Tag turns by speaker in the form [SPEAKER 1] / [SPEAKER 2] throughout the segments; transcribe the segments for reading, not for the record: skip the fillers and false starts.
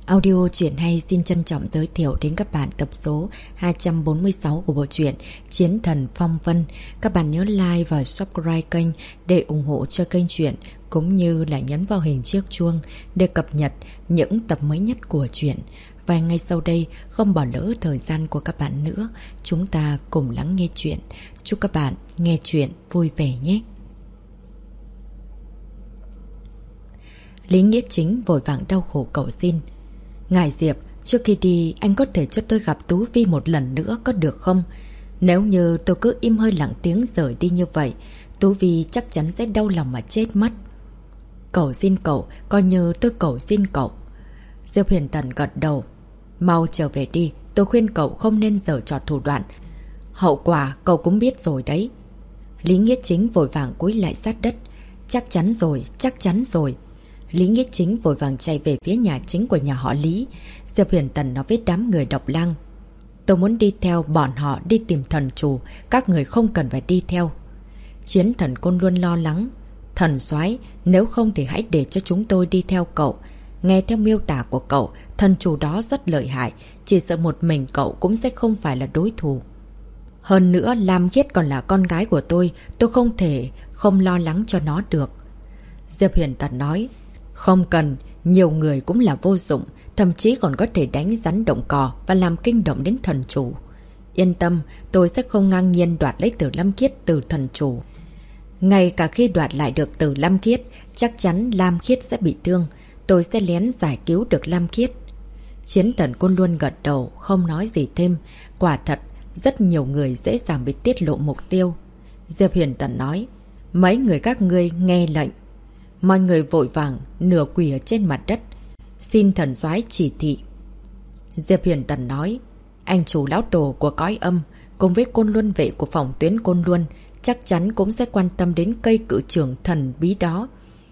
[SPEAKER 1] Audio truyện hay xin trân trọng giới thiệu đến các bạn tập số 246 của bộ truyện Chiến Thần Phong Vân. Các bạn nhớ like và subscribe kênh để ủng hộ cho kênh truyện, cũng như là nhấn vào hình chiếc chuông để cập nhật những tập mới nhất của truyện. Và ngay sau đây, không bỏ lỡ thời gian của các bạn nữa, chúng ta cùng lắng nghe truyện. Chúc các bạn nghe truyện vui vẻ nhé. Lý Nghĩa Chính vội vàng đau khổ cầu xin: Ngài Diệp, trước khi đi anh có thể cho tôi gặp Tú Vi một lần nữa có được không? Nếu như tôi cứ im hơi lặng tiếng rời đi như vậy, Tú Vi chắc chắn sẽ đau lòng mà chết mất. Cầu xin cậu, coi như tôi cầu xin cậu. Diệp Huyền Tần gật đầu. Mau trở về đi, tôi khuyên cậu không nên giở trò thủ đoạn. Hậu quả cậu cũng biết rồi đấy. Lý Nghĩa Chính vội vàng cúi lại sát đất. Chắc chắn rồi, chắc chắn rồi. Lý Nghĩa Chính vội vàng chạy về phía nhà chính của nhà họ Lý. Diệp Huyền Tần nói với đám người Độc Lang: Tôi muốn đi theo bọn họ đi tìm thần chủ, các người không cần phải đi theo. Chiến Thần Côn luôn lo lắng: Thần soái, nếu không thì hãy để cho chúng tôi đi theo cậu. Nghe theo miêu tả của cậu, thần chủ đó rất lợi hại, chỉ sợ một mình cậu cũng sẽ không phải là đối thủ. Hơn nữa, Lam Khiết còn là con gái của tôi không thể không lo lắng cho nó được. Diệp Huyền Tần nói: Không cần, nhiều người cũng là vô dụng, thậm chí còn có thể đánh rắn động cò và làm kinh động đến thần chủ. Yên tâm, tôi sẽ không ngang nhiên đoạt lấy Tử Lam Khiết từ thần chủ. Ngay cả khi đoạt lại được Tử Lam Khiết, chắc chắn Lam Khiết sẽ bị thương. Tôi sẽ lén giải cứu được Lam Khiết. Chiến Thần Côn luôn gật đầu, không nói gì thêm. Quả thật, rất nhiều người dễ dàng bị tiết lộ mục tiêu. Diệp Huyền Tần nói: Mấy người các ngươi nghe lệnh. Mọi người vội vàng nửa quỳ ở trên mặt đất, xin thần soái chỉ thị. Diệp Huyền Tần nói: Anh chủ lão tổ của cõi âm cùng với côn luân vệ của phòng tuyến côn luân chắc chắn cũng sẽ quan tâm đến cây cự trưởng thần bí đó.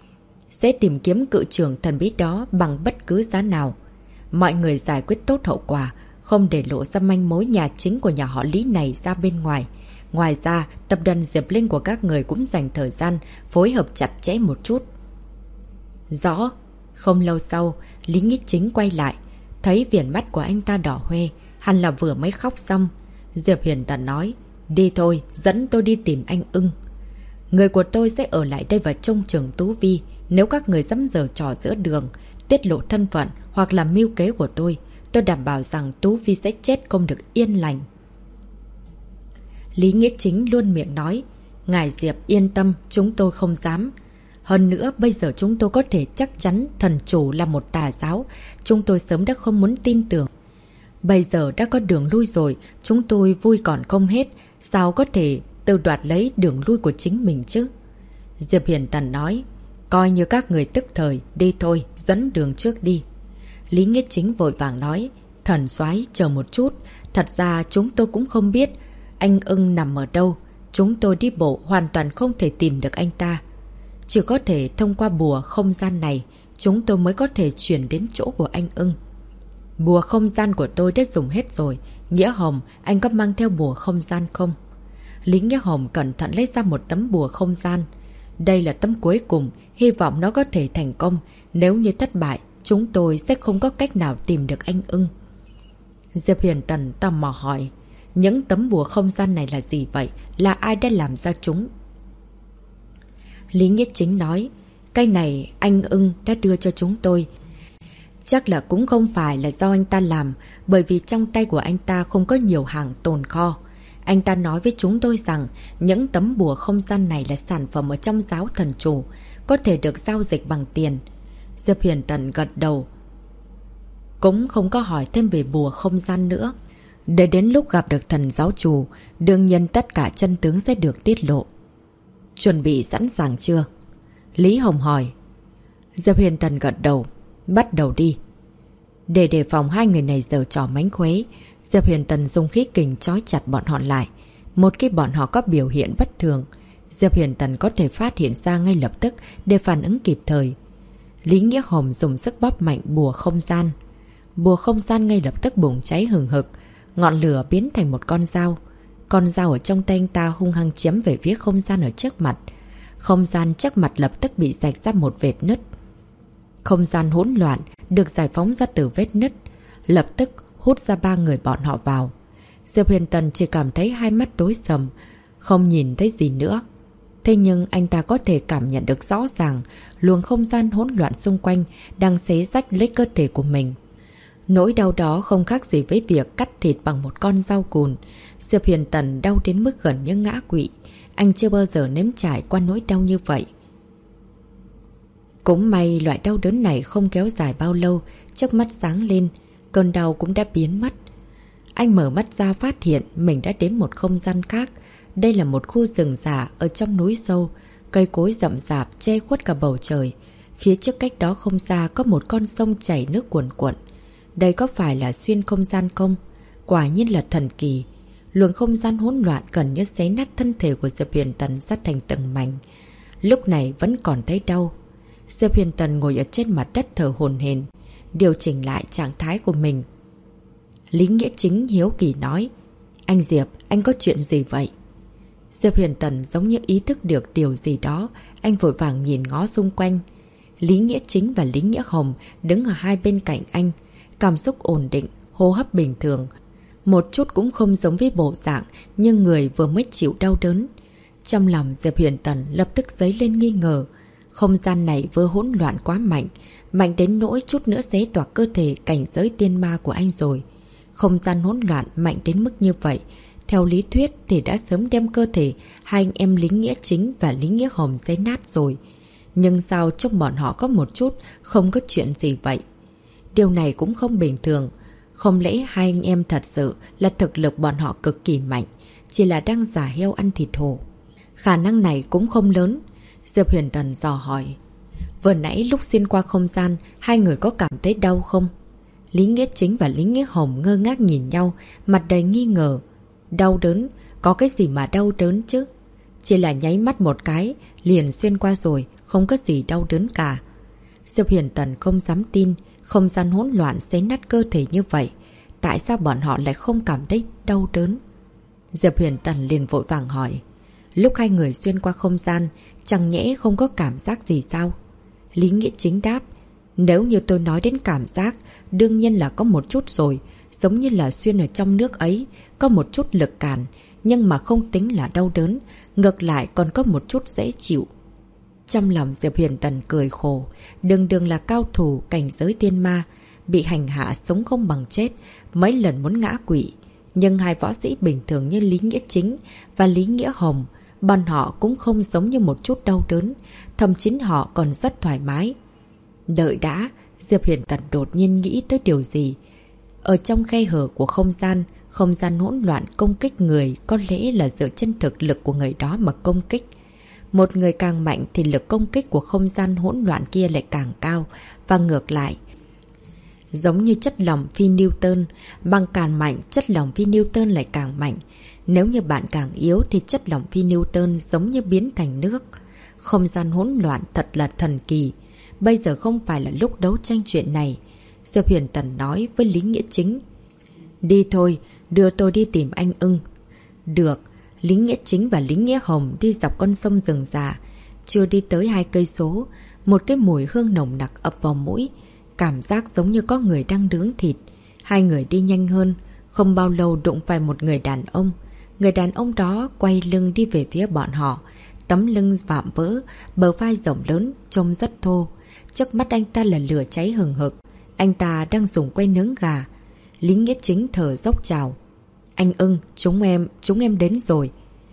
[SPEAKER 1] Sẽ tìm kiếm cự trưởng thần bí đó bằng bất cứ giá nào. Mọi người giải quyết tốt hậu quả, không để lộ ra manh mối nhà chính của nhà họ Lý này ra bên ngoài. Ngoài ra, tập đoàn Diệp Linh của các người cũng dành thời gian phối hợp chặt chẽ một chút. Rõ. Không lâu sau, Lý Nghĩa Chính quay lại, thấy viền mắt của anh ta đỏ hoe, hẳn là vừa mới khóc xong. Diệp Huyền Tần nói: Đi thôi, dẫn tôi đi tìm anh Ưng. Người của tôi sẽ ở lại đây và trông chừng Tú Vi. Nếu các người dám giở trò giữa đường, tiết lộ thân phận hoặc là mưu kế của tôi đảm bảo rằng Tú Vi sẽ chết không được yên lành. Lý Nghĩa Chính luôn miệng nói: Ngài Diệp yên tâm, chúng tôi không dám. Hơn nữa, bây giờ chúng tôi có thể chắc chắn thần chủ là một tà giáo. Chúng tôi sớm đã không muốn tin tưởng. Bây giờ đã có đường lui rồi, chúng tôi vui còn không hết. Sao có thể tự đoạt lấy đường lui của chính mình chứ? Diệp Hiền Tần nói: Coi như các người tức thời, đi thôi, dẫn đường trước đi. Lý Nghĩa Chính vội vàng nói: Thần soái chờ một chút, thật ra chúng tôi cũng không biết anh Ưng nằm ở đâu. Chúng tôi đi bộ hoàn toàn không thể tìm được anh ta. Chỉ có thể thông qua bùa không gian này, chúng tôi mới có thể chuyển đến chỗ của anh Ưng. Bùa không gian của tôi đã dùng hết rồi. Nghĩa Hồng, anh có mang theo bùa không gian không? Lý Nghĩa Hồng cẩn thận lấy ra một tấm bùa không gian. Đây là tấm cuối cùng, hy vọng nó có thể thành công. Nếu như thất bại, chúng tôi sẽ không có cách nào tìm được anh Ưng. Diệp Huyền Tần tò mò hỏi: Những tấm bùa không gian này là gì vậy? Là ai đã làm ra chúng? Lý Nghĩa Chính nói: Cái này anh Ưng đã đưa cho chúng tôi. Chắc là cũng không phải là do anh ta làm, bởi vì trong tay của anh ta không có nhiều hàng tồn kho. Anh ta nói với chúng tôi rằng những tấm bùa không gian này là sản phẩm ở trong giáo thần chủ, có thể được giao dịch bằng tiền. Diệp Huyền Tần gật đầu, cũng không có hỏi thêm về bùa không gian nữa. Để đến lúc gặp được thần giáo chủ, đương nhiên tất cả chân tướng sẽ được tiết lộ. Chuẩn bị sẵn sàng chưa? Lý Hồng hỏi. Diệp Huyền Tần gật đầu. Bắt đầu đi. Để đề phòng hai người này giở trò mánh khóe, Diệp Huyền Tần dùng khí kình trói chặt bọn họ lại. Một khi bọn họ có biểu hiện bất thường, Diệp Huyền Tần có thể phát hiện ra ngay lập tức để phản ứng kịp thời. Lý Nghĩa Hồng dùng sức bóp mạnh bùa không gian. Bùa không gian ngay lập tức bùng cháy hừng hực, ngọn lửa biến thành một con dao. Con dao ở trong tay anh ta hung hăng chém về phía không gian ở trước mặt. Không gian trước mặt lập tức bị rạch ra một vệt nứt. Không gian hỗn loạn, được giải phóng ra từ vết nứt, lập tức hút ra 3 người bọn họ vào. Diệp Huyền Tần chỉ cảm thấy hai mắt tối sầm, không nhìn thấy gì nữa. Thế nhưng anh ta có thể cảm nhận được rõ ràng luồng không gian hỗn loạn xung quanh đang xé rách lấy cơ thể của mình. Nỗi đau đó không khác gì với việc cắt thịt bằng một con dao cùn. Diệp Huyền Tần đau đến mức gần như ngã quỵ. Anh chưa bao giờ nếm trải qua nỗi đau như vậy. Cũng may loại đau đớn này không kéo dài bao lâu, trước mắt sáng lên, cơn đau cũng đã biến mất. Anh mở mắt ra phát hiện mình đã đến một không gian khác. Đây là một khu rừng già ở trong núi sâu, cây cối rậm rạp che khuất cả bầu trời. Phía trước cách đó không xa có một con sông chảy nước cuồn cuộn. Đây có phải là xuyên không gian không? Quả nhiên là thần kỳ. Luồng không gian hỗn loạn gần như xé nát thân thể của Diệp Huyền Tần ra thành từng mảnh. Lúc này vẫn còn thấy đau. Diệp Huyền Tần ngồi ở trên mặt đất thở hổn hển, điều chỉnh lại trạng thái của mình. Lý Nghĩa Chính hiếu kỳ nói: Anh Diệp, anh có chuyện gì vậy? Diệp Huyền Tần giống như ý thức được điều gì đó, anh vội vàng nhìn ngó xung quanh. Lý Nghĩa Chính và Lý Nghĩa Hồng đứng ở hai bên cạnh anh, cảm xúc ổn định, hô hấp bình thường. Một chút cũng không giống với bộ dạng nhưng người vừa mới chịu đau đớn. Trong lòng Diệp Huyền Tần lập tức dấy lên nghi ngờ. Không gian này vừa hỗn loạn quá mạnh, mạnh đến nỗi chút nữa xé toạc cơ thể cảnh giới tiên ma của anh rồi. Không gian hỗn loạn mạnh đến mức như vậy, theo lý thuyết thì đã sớm đem cơ thể hai anh em Lý Nghĩa Chính và Lý Nghĩa Hồng xé nát rồi. Nhưng sao trong bọn họ có một chút không có chuyện gì vậy? Điều này cũng không bình thường. Không lẽ hai anh em thật sự là thực lực bọn họ cực kỳ mạnh, chỉ là đang giả heo ăn thịt hổ? Khả năng này cũng không lớn. Diệp Huyền Tần dò hỏi: Vừa nãy lúc xuyên qua không gian, hai người có cảm thấy đau không? Lý Nghĩa Chính và Lý Nghĩa Hồng ngơ ngác nhìn nhau, mặt đầy nghi ngờ. Đau đớn? Có cái gì mà đau đớn chứ? Chỉ là nháy mắt một cái, liền xuyên qua rồi, không có gì đau đớn cả. Diệp Huyền Tần không dám tin, không gian hỗn loạn xé nát cơ thể như vậy. Tại sao bọn họ lại không cảm thấy đau đớn? Diệp Huyền Tần liền vội vàng hỏi: Lúc hai người xuyên qua không gian, chẳng nhẽ không có cảm giác gì sao? Lý Nghĩa Chính đáp: Nếu như tôi nói đến cảm giác, đương nhiên là có một chút rồi. Giống như là xuyên ở trong nước ấy, có một chút lực cản, nhưng mà không tính là đau đớn, ngược lại còn có một chút dễ chịu. Trong lòng Diệp Huyền Tần cười khổ, đường là cao thủ cảnh giới tiên ma, bị hành hạ sống không bằng chết, mấy lần muốn ngã quỵ. Nhưng hai võ sĩ bình thường như Lý Nghĩa Chính và Lý Nghĩa Hồng, bọn họ cũng không giống như một chút đau đớn, thậm chí họ còn rất thoải mái. Đợi đã, Diệp Huyền Tần đột nhiên nghĩ tới điều gì. Ở trong khe hở của không gian hỗn loạn công kích người có lẽ là dựa trên thực lực của người đó mà công kích. Một người càng mạnh thì lực công kích của không gian hỗn loạn kia lại càng cao, và ngược lại. Giống như chất lỏng phi Newton, bằng càng mạnh, chất lỏng phi Newton lại càng mạnh. Nếu như bạn càng yếu thì chất lỏng phi Newton giống như biến thành nước. Không gian hỗn loạn thật là thần kỳ. Bây giờ không phải là lúc đấu tranh chuyện này. Diệp Huyền Tần nói với Lý Nghĩa Chính: Đi thôi, đưa tôi đi tìm anh Ưng. Được. Lý Nghĩa Chính và Lý Nghĩa Hồng đi dọc con sông rừng già. Chưa đi tới 2 cây số, một cái mùi hương nồng nặc ập vào mũi. Cảm giác giống như có người đang nướng thịt. Hai người đi nhanh hơn, không bao lâu đụng phải một người đàn ông. Người đàn ông đó quay lưng đi về phía bọn họ. Tấm lưng vạm vỡ, bờ vai rộng lớn, trông rất thô. Trước mắt anh ta là lửa cháy hừng hực. Anh ta đang dùng que nướng gà. Lý Nghĩa Chính thở dốc chào: Anh Ưng, chúng em đến rồi.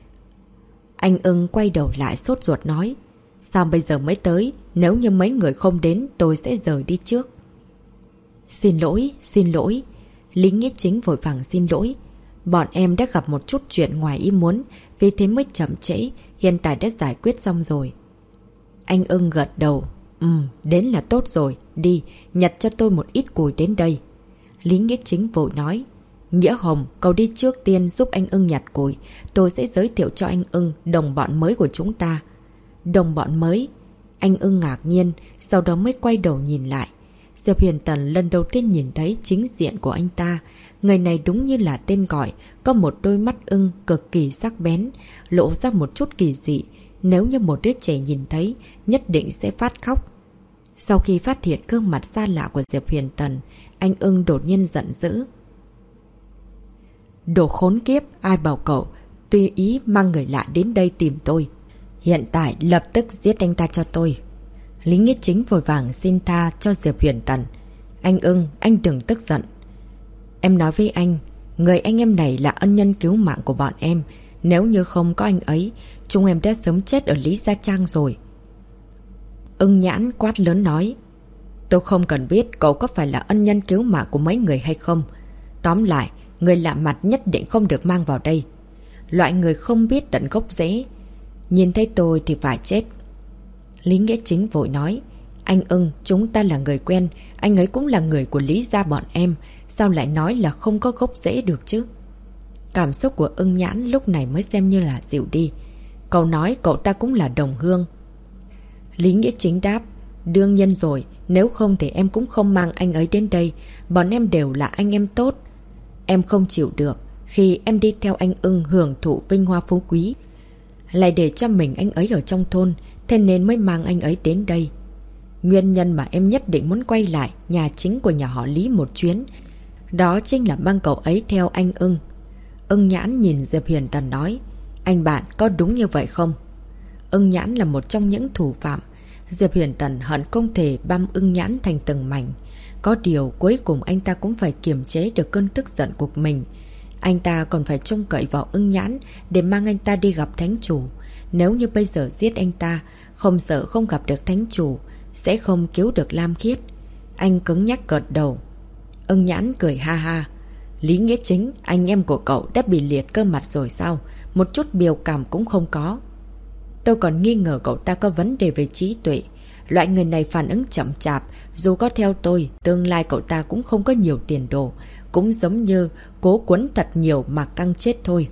[SPEAKER 1] Anh Ưng quay đầu lại sốt ruột nói: Sao bây giờ mới tới? Nếu như mấy người không đến, tôi sẽ rời đi trước. Xin lỗi. Lý Nghĩa Chính vội vàng xin lỗi. Bọn em đã gặp một chút chuyện ngoài ý muốn, vì thế mới chậm trễ, hiện tại đã giải quyết xong rồi. Anh Ưng gật đầu: Đến là tốt rồi. Đi, nhặt cho tôi một ít củi đến đây. Lý Nghĩa Chính vội nói: Nghĩa Hồng, cậu đi trước tiên giúp anh Ưng nhặt củi. Tôi sẽ giới thiệu cho anh Ưng đồng bọn mới của chúng ta. Đồng bọn mới? Anh Ưng ngạc nhiên, sau đó mới quay đầu nhìn lại. Diệp Huyền Tần lần đầu tiên nhìn thấy chính diện của anh ta. Người này đúng như là tên gọi, có một đôi mắt ưng cực kỳ sắc bén, lộ ra một chút kỳ dị. Nếu như một đứa trẻ nhìn thấy, nhất định sẽ phát khóc. Sau khi phát hiện gương mặt xa lạ của Diệp Huyền Tần, anh ưng đột nhiên giận dữ. Đồ khốn kiếp, ai bảo cậu tùy ý mang người lạ đến đây tìm tôi. Hiện tại lập tức giết anh ta cho tôi. Lý Nghĩa Chính vội vàng xin tha cho Diệp Huyền Tần. Anh ưng, anh đừng tức giận. Em nói với anh, người anh em này là ân nhân cứu mạng của bọn em. Nếu như không có anh ấy, chúng em đã sớm chết ở Lý Gia Trang rồi. Ưng Nhãn quát lớn nói. Tôi không cần biết cậu có phải là ân nhân cứu mạng của mấy người hay không. Tóm lại, người lạ mặt nhất định không được mang vào đây. Loại người không biết tận gốc rễ, nhìn thấy tôi thì phải chết. Lý Nghĩa Chính vội nói. Anh ưng, chúng ta là người quen. Anh ấy cũng là người của Lý Gia bọn em. Sao lại nói là không có gốc rễ được chứ? Cảm xúc của Ưng Nhãn lúc này mới xem như là dịu đi. Cậu nói cậu ta cũng là đồng hương. Lý Nghĩa Chính đáp. Đương nhiên rồi, nếu không thì em cũng không mang anh ấy đến đây. Bọn em đều là anh em tốt. Em không chịu được khi em đi theo anh ưng hưởng thụ vinh hoa phú quý, lại để cho mình anh ấy ở trong thôn, thế nên mới mang anh ấy đến đây. Nguyên nhân mà em nhất định muốn quay lại nhà chính của nhà họ Lý một chuyến, đó chính là mang cậu ấy theo anh ưng. Ưng Nhãn nhìn Diệp Huyền Tần nói. Anh bạn có đúng như vậy không? Ưng Nhãn là một trong những thủ phạm. Diệp Huyền Tần hận không thể băm Ưng Nhãn thành từng mảnh. Có điều cuối cùng anh ta cũng phải kiềm chế được cơn tức giận của mình. Anh ta còn phải trông cậy vào Ưng Nhãn để mang anh ta đi gặp thánh chủ. Nếu như bây giờ giết anh ta, không sợ không gặp được thánh chủ, sẽ không cứu được Lam Khiết. Anh cứng nhắc gật đầu. Ưng Nhãn cười ha ha. Lý Nghĩa Chính, anh em của cậu đã bị liệt cơ mặt rồi sao? Một chút biểu cảm cũng không có. Tôi còn nghi ngờ cậu ta có vấn đề về trí tuệ. Loại người này phản ứng chậm chạp. Dù có theo tôi, tương lai cậu ta cũng không có nhiều tiền đồ. Cũng giống như cố quấn thật nhiều mà căng chết thôi.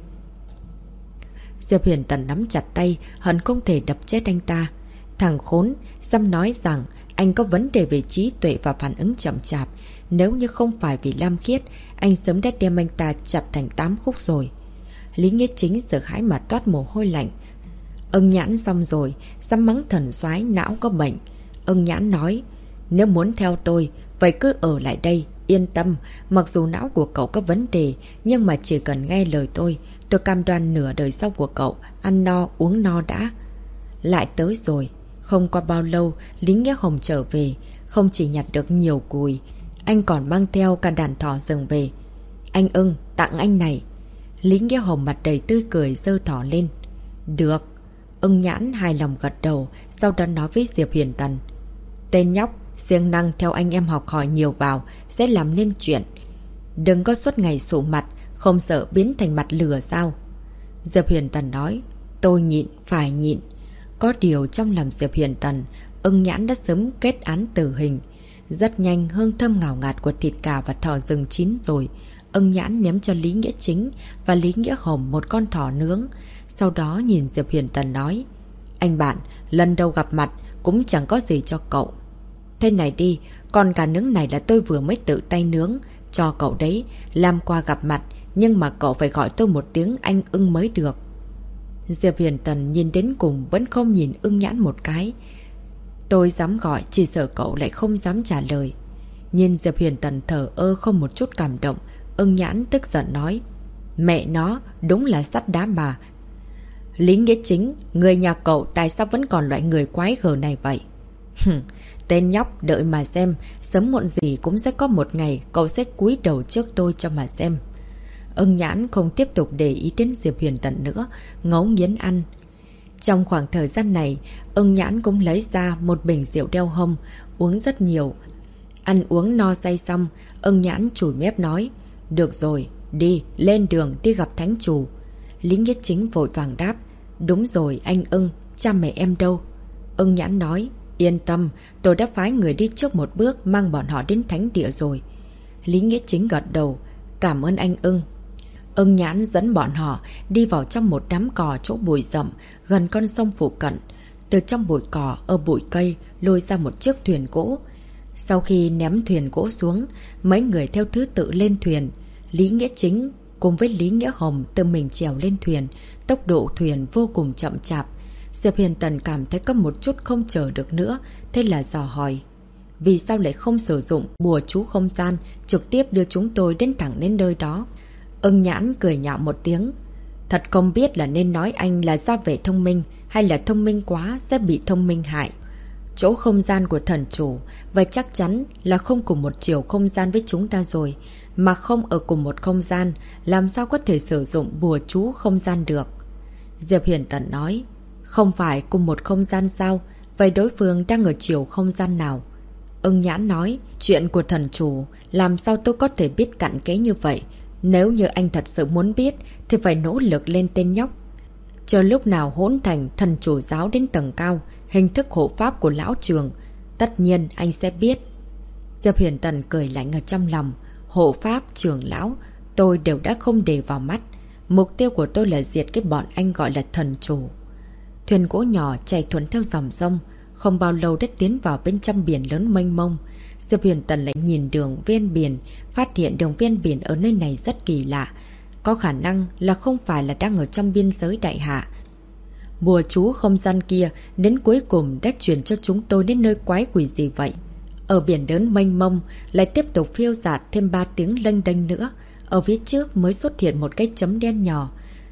[SPEAKER 1] Diệp Huyền Tần nắm chặt tay, hận không thể đập chết anh ta. Thằng khốn, dám nói rằng anh có vấn đề về trí tuệ và phản ứng chậm chạp. Nếu như không phải vì Lam Khiết, anh sớm đã đem anh ta chặt thành 8 khúc rồi. Lý Nghĩa Chính sợ hãi mà toát mồ hôi lạnh. Ưng Nhãn xong rồi, dám mắng thần soái não có bệnh. Ưng Nhãn nói, nếu muốn theo tôi, vậy cứ ở lại đây, yên tâm. Mặc dù não của cậu có vấn đề, nhưng mà chỉ cần nghe lời tôi cam đoan nửa đời sau của cậu ăn no uống no đã. Lại tới rồi. Không qua bao lâu, Lý Nghĩa Hồng trở về. Không chỉ nhặt được nhiều cùi, anh còn mang theo cả đàn thỏ rừng về. Anh ưng, tặng anh này. Lý Nghĩa Hồng mặt đầy tươi cười giơ thỏ lên. Được. Ưng Nhãn hài lòng gật đầu, sau đó nói với Diệp Huyền Tần. Tên nhóc, siêng năng theo anh em học hỏi nhiều vào, sẽ làm nên chuyện. Đừng có suốt ngày sụ mặt, không sợ biến thành mặt lửa sao? Diệp Huyền Tần nói. Tôi nhịn, phải nhịn. Có điều trong lòng Diệp Huyền Tần, Ưng Nhãn đã sớm kết án tử hình. Rất nhanh, hương thơm ngào ngạt của thịt cà và thỏ rừng chín rồi. Ưng Nhãn ném cho Lý Nghĩa Chính và Lý Nghĩa Hồng một con thỏ nướng. Sau đó nhìn Diệp Huyền Tần nói. Anh bạn, lần đầu gặp mặt cũng chẳng có gì cho cậu. Thế này đi, con gà nướng này là tôi vừa mới tự tay nướng cho cậu đấy, làm qua gặp mặt, nhưng mà cậu phải gọi tôi một tiếng anh ưng mới được. Diệp Huyền Tần nhìn đến cùng vẫn không nhìn Ưng Nhãn một cái. Tôi dám gọi, chỉ sợ cậu lại không dám trả lời. Nhìn Diệp Huyền Tần thở ơ không một chút cảm động, Ưng Nhãn tức giận nói. Mẹ nó, đúng là sắt đá mà. Lý Nghĩa Chính, người nhà cậu tại sao vẫn còn loại người quái gở này vậy? Tên nhóc, đợi mà xem, sớm muộn gì cũng sẽ có một ngày cậu sẽ cúi đầu trước tôi cho mà xem. Ưng Nhãn không tiếp tục để ý đến Diệp Huyền Tần nữa, ngấu nghiến ăn. Trong khoảng thời gian này, Ưng Nhãn cũng lấy ra một bình rượu đeo hông, uống rất nhiều. Ăn uống no say xong, Ưng Nhãn chùi mép nói. Được rồi, đi, lên đường đi gặp thánh chủ. Lý Nghĩa Chính vội vàng đáp. Đúng rồi anh Ưng, cha mẹ em đâu? Ưng Nhãn nói. Yên tâm, tôi đã phái người đi trước một bước mang bọn họ đến thánh địa rồi. Lý Nghĩa Chính gật đầu. Cảm ơn anh Ưng. Ưng Nhãn dẫn bọn họ đi vào trong một đám cỏ chỗ bụi rậm gần con sông phụ cận. Từ trong bụi cỏ ở bụi cây lôi ra một chiếc thuyền gỗ. Sau khi ném thuyền gỗ xuống, mấy người theo thứ tự lên thuyền. Lý Nghĩa Chính cùng với Lý Nghĩa Hồng tự mình trèo lên thuyền. Tốc độ thuyền vô cùng chậm chạp. Diệp Huyền Tần cảm thấy có một chút không chờ được nữa, thế là dò hỏi. vì sao lại không sử dụng bùa chú không gian trực tiếp đưa chúng tôi đến thẳng đến nơi đó? Ưng Nhãn cười nhạo một tiếng. Thật không biết là nên nói anh là ra vẻ thông minh hay là thông minh quá sẽ bị thông minh hại. Chỗ không gian của thần chủ và chắc chắn là không cùng một chiều không gian với chúng ta rồi. Mà không ở cùng một không gian, làm sao có thể sử dụng bùa chú không gian được? Diệp Huyền Tần nói. Không phải cùng một không gian sao? Vậy đối phương đang ở chiều không gian nào? Ưng Nhãn nói. Chuyện của thần chủ làm sao tôi có thể biết cặn kẽ như vậy? Nếu như anh thật sự muốn biết thì phải nỗ lực lên tên nhóc. Chờ lúc nào hỗn thành thần chủ giáo đến tầng cao, hình thức hộ pháp của lão trường, tất nhiên anh sẽ biết. Diệp Huyền Tần cười lạnh ở trong lòng. Hộ pháp, trưởng lão, tôi đều đã không để vào mắt. Mục tiêu của tôi là diệt cái bọn anh gọi là thần chủ. Thuyền gỗ nhỏ chạy thuần theo dòng sông, không bao lâu đã tiến vào bên trong biển lớn mênh mông. Diệp Huyền Tần lại nhìn đường ven biển, phát hiện đường ven biển ở nơi này rất kỳ lạ. Có khả năng là không phải là đang ở trong biên giới đại hạ. Bùa chú không gian kia đến cuối cùng đã truyền cho chúng tôi đến nơi quái quỷ gì vậy? Ở biển lớn mênh mông lại tiếp tục phiêu dạt thêm 3 tiếng lênh đênh nữa. Ở phía trước mới xuất hiện một cái chấm đen nhỏ.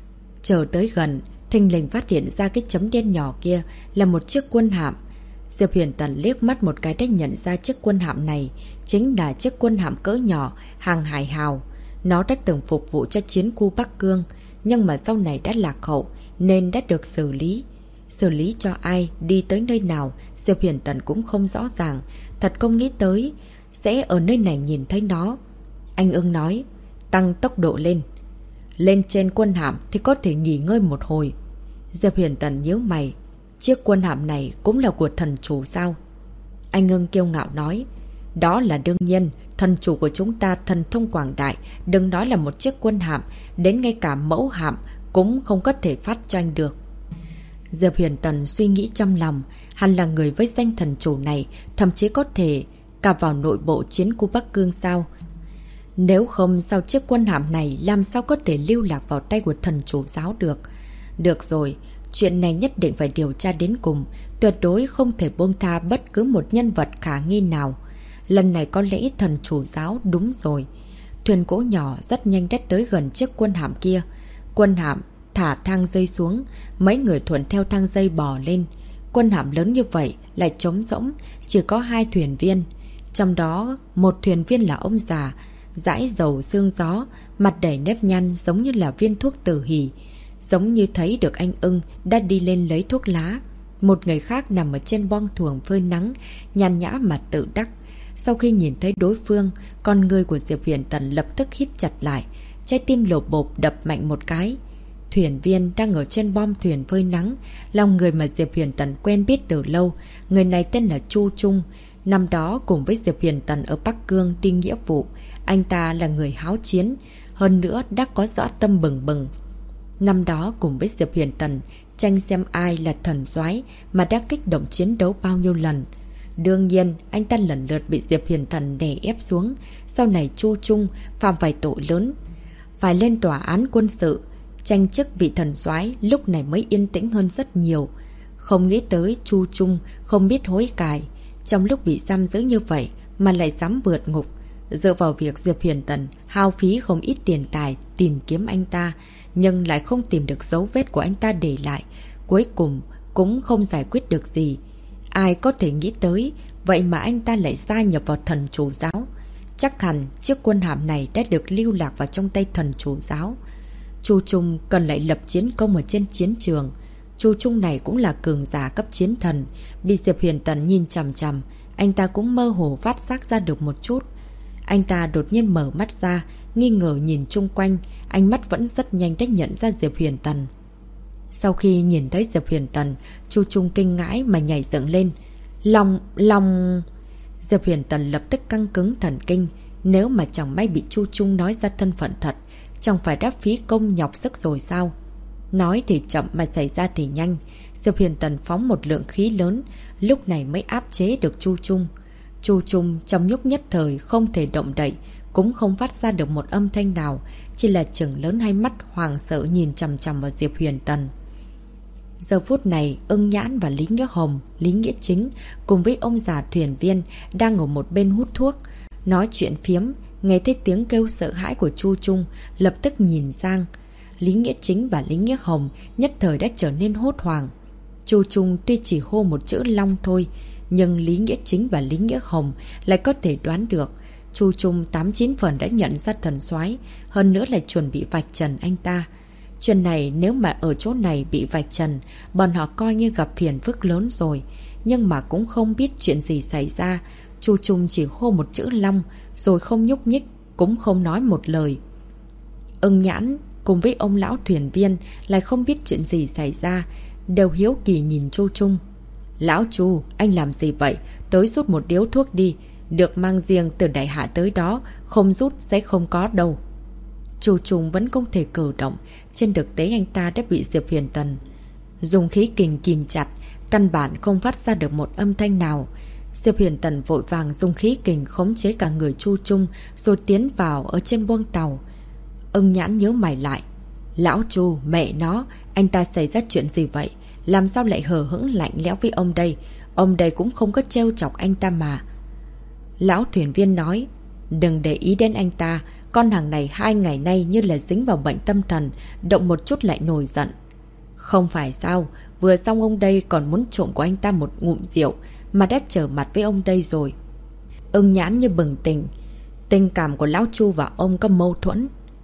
[SPEAKER 1] Chờ tới gần, thình lình phát hiện ra cái chấm đen nhỏ kia là một chiếc quân hạm. Diệp Huyền Tần liếc mắt một cái đã nhận ra chiếc quân hạm này chính là chiếc quân hạm cỡ nhỏ hàng hải hào. Nó đã từng phục vụ cho chiến khu Bắc Cương, nhưng mà sau này đã lạc hậu nên đã được xử lý. Xử lý cho ai, đi tới nơi nào, Diệp Huyền Tần cũng không rõ ràng. Thật không nghĩ tới sẽ ở nơi này nhìn thấy nó. Anh Ưng nói, tăng tốc độ lên. Lên trên quân hạm thì có thể nghỉ ngơi một hồi. Diệp Huyền Tần nhíu mày. Chiếc quân hạm này cũng là của thần chủ sao? Anh Ưng kiêu ngạo nói, đó là đương nhiên. Thần chủ của chúng ta thần thông quảng đại, đừng nói là một chiếc quân hạm, đến ngay cả mẫu hạm cũng không có thể phát cho anh được. Diệp Huyền Tần suy nghĩ trong lòng, hắn là người với danh thần chủ này, thậm chí có thể cả vào nội bộ chiến khu Bắc Cương sao? Nếu không sao chiếc quân hạm này làm sao có thể lưu lạc vào tay của thần chủ giáo được? Được rồi, chuyện này nhất định phải điều tra đến cùng, tuyệt đối không thể buông tha bất cứ một nhân vật khả nghi nào. Lần này có lẽ thần chủ giáo đúng rồi. Thuyền gỗ nhỏ rất nhanh đã tới gần chiếc quân hạm kia. Quân hạm thả thang dây xuống, mấy người thuận theo thang dây bò lên. Quân hạm lớn như vậy lại trống rỗng, chỉ có 2 thuyền viên. Trong đó một thuyền viên là ông già, dãi dầu sương gió, mặt đầy nếp nhăn giống như là viên thuốc tử hỉ. Giống như thấy được anh Ưng đã đi lên lấy thuốc lá. Một người khác nằm ở trên boong thuồng phơi nắng, nhàn nhã mặt tự đắc. Sau khi nhìn thấy đối phương, con người của Diệp Huyền Tần lập tức hít chặt lại, trái tim lột bột đập mạnh một cái. Thuyền viên đang ở trên bom thuyền phơi nắng, là người mà Diệp Huyền Tần quen biết từ lâu. Người này tên là Chu Trung. Năm đó cùng với Diệp Huyền Tần ở Bắc Cương đi nghĩa vụ, anh ta là người háo chiến, hơn nữa đã có dã tâm bừng bừng. Năm đó cùng với Diệp Huyền Tần tranh xem ai là thần soái mà đã kích động chiến đấu bao nhiêu lần. Đương nhiên, anh ta lần lượt bị Diệp Huyền Tần đè ép xuống. Sau này Chu Trung phạm phải tội lớn, phải lên tòa án quân sự, tranh chức vị thần soái, lúc này mới yên tĩnh hơn rất nhiều. Không nghĩ tới Chu Trung không biết hối cải, trong lúc bị giam giữ như vậy mà lại dám vượt ngục. Dựa vào việc Diệp Huyền Tần hao phí không ít tiền tài tìm kiếm anh ta, nhưng lại không tìm được dấu vết của anh ta để lại, cuối cùng cũng không giải quyết được gì. Ai có thể nghĩ tới, vậy mà anh ta lại gia nhập vào thần chủ giáo. Chắc hẳn chiếc quân hạm này đã được lưu lạc vào trong tay thần chủ giáo. Chu Trung cần lại lập chiến công ở trên chiến trường. Chu Trung này cũng là cường giả cấp chiến thần, bị Diệp Huyền Tần nhìn chằm chằm, anh ta cũng mơ hồ phát giác ra được một chút. Anh ta đột nhiên mở mắt ra, nghi ngờ nhìn chung quanh, ánh mắt vẫn rất nhanh đã nhận ra Diệp Huyền Tần. Sau khi nhìn thấy Diệp Huyền Tần, Chu Trung kinh ngãi mà nhảy dựng lên. Lòng... Diệp Huyền Tần lập tức căng cứng thần kinh. Nếu mà chẳng may bị Chu Trung nói ra thân phận thật, chẳng phải đã phí công nhọc sức rồi sao? Nói thì chậm mà xảy ra thì nhanh. Diệp Huyền Tần phóng một lượng khí lớn, lúc này mới áp chế được Chu Trung. Chu Trung trong nhúc nhất thời không thể động đậy, cũng không phát ra được một âm thanh nào, chỉ là trừng lớn hai mắt hoàng sợ nhìn chằm chằm vào Diệp Huyền Tần. Giờ phút này, Ưng Nhãn và Lý Nghĩa Hồng, Lý Nghĩa Chính cùng với ông già thuyền viên đang ở một bên hút thuốc, nói chuyện phiếm. Nghe thấy tiếng kêu sợ hãi của Chu Trung, lập tức nhìn sang. Lý Nghĩa Chính và Lý Nghĩa Hồng nhất thời đã trở nên hốt hoảng. Chu Trung tuy chỉ hô một chữ Long thôi, nhưng Lý Nghĩa Chính và Lý Nghĩa Hồng lại có thể đoán được. Chu Trung 89 phần đã nhận ra thần soái, hơn nữa lại chuẩn bị vạch trần anh ta. Chuyện này nếu mà ở chỗ này bị vạch trần, bọn họ coi như gặp phiền phức lớn rồi. Nhưng mà cũng không biết chuyện gì xảy ra. Chu Trung chỉ hô một chữ Long, rồi không nhúc nhích, cũng không nói một lời. Ưng Nhãn cùng với ông lão thuyền viên lại không biết chuyện gì xảy ra, đều hiếu kỳ nhìn Chu Trung. Lão Chu, anh làm gì vậy? Tới rút một điếu thuốc đi. Được mang riêng từ đại hạ tới đó, không rút sẽ không có đâu. Chu Trung vẫn không thể cử động. Trên thực tế anh ta đã bị Diệp Huyền Tần dùng khí kình kìm chặt, căn bản không phát ra được một âm thanh nào. Diệp Huyền Tần vội vàng dùng khí kình khống chế cả người Chu Trung, rồi tiến vào ở trên buông tàu. Ưng Nhãn nhớ mày lại. Lão Chu, mẹ nó, anh ta xảy ra chuyện gì vậy? Làm sao lại hờ hững lạnh lẽo với ông đây? Ông đây cũng không có trêu chọc anh ta mà. Lão thuyền viên nói, đừng để ý đến anh ta. Con hàng này 2 ngày nay như là dính vào bệnh tâm thần, động một chút lại nổi giận. Không phải sao, vừa xong ông đây còn muốn trộm của anh ta một ngụm rượu, mà đã trở mặt với ông đây rồi. Ưng Nhãn như bừng tỉnh. Tình cảm của Lão Chu và ông có mâu thuẫn.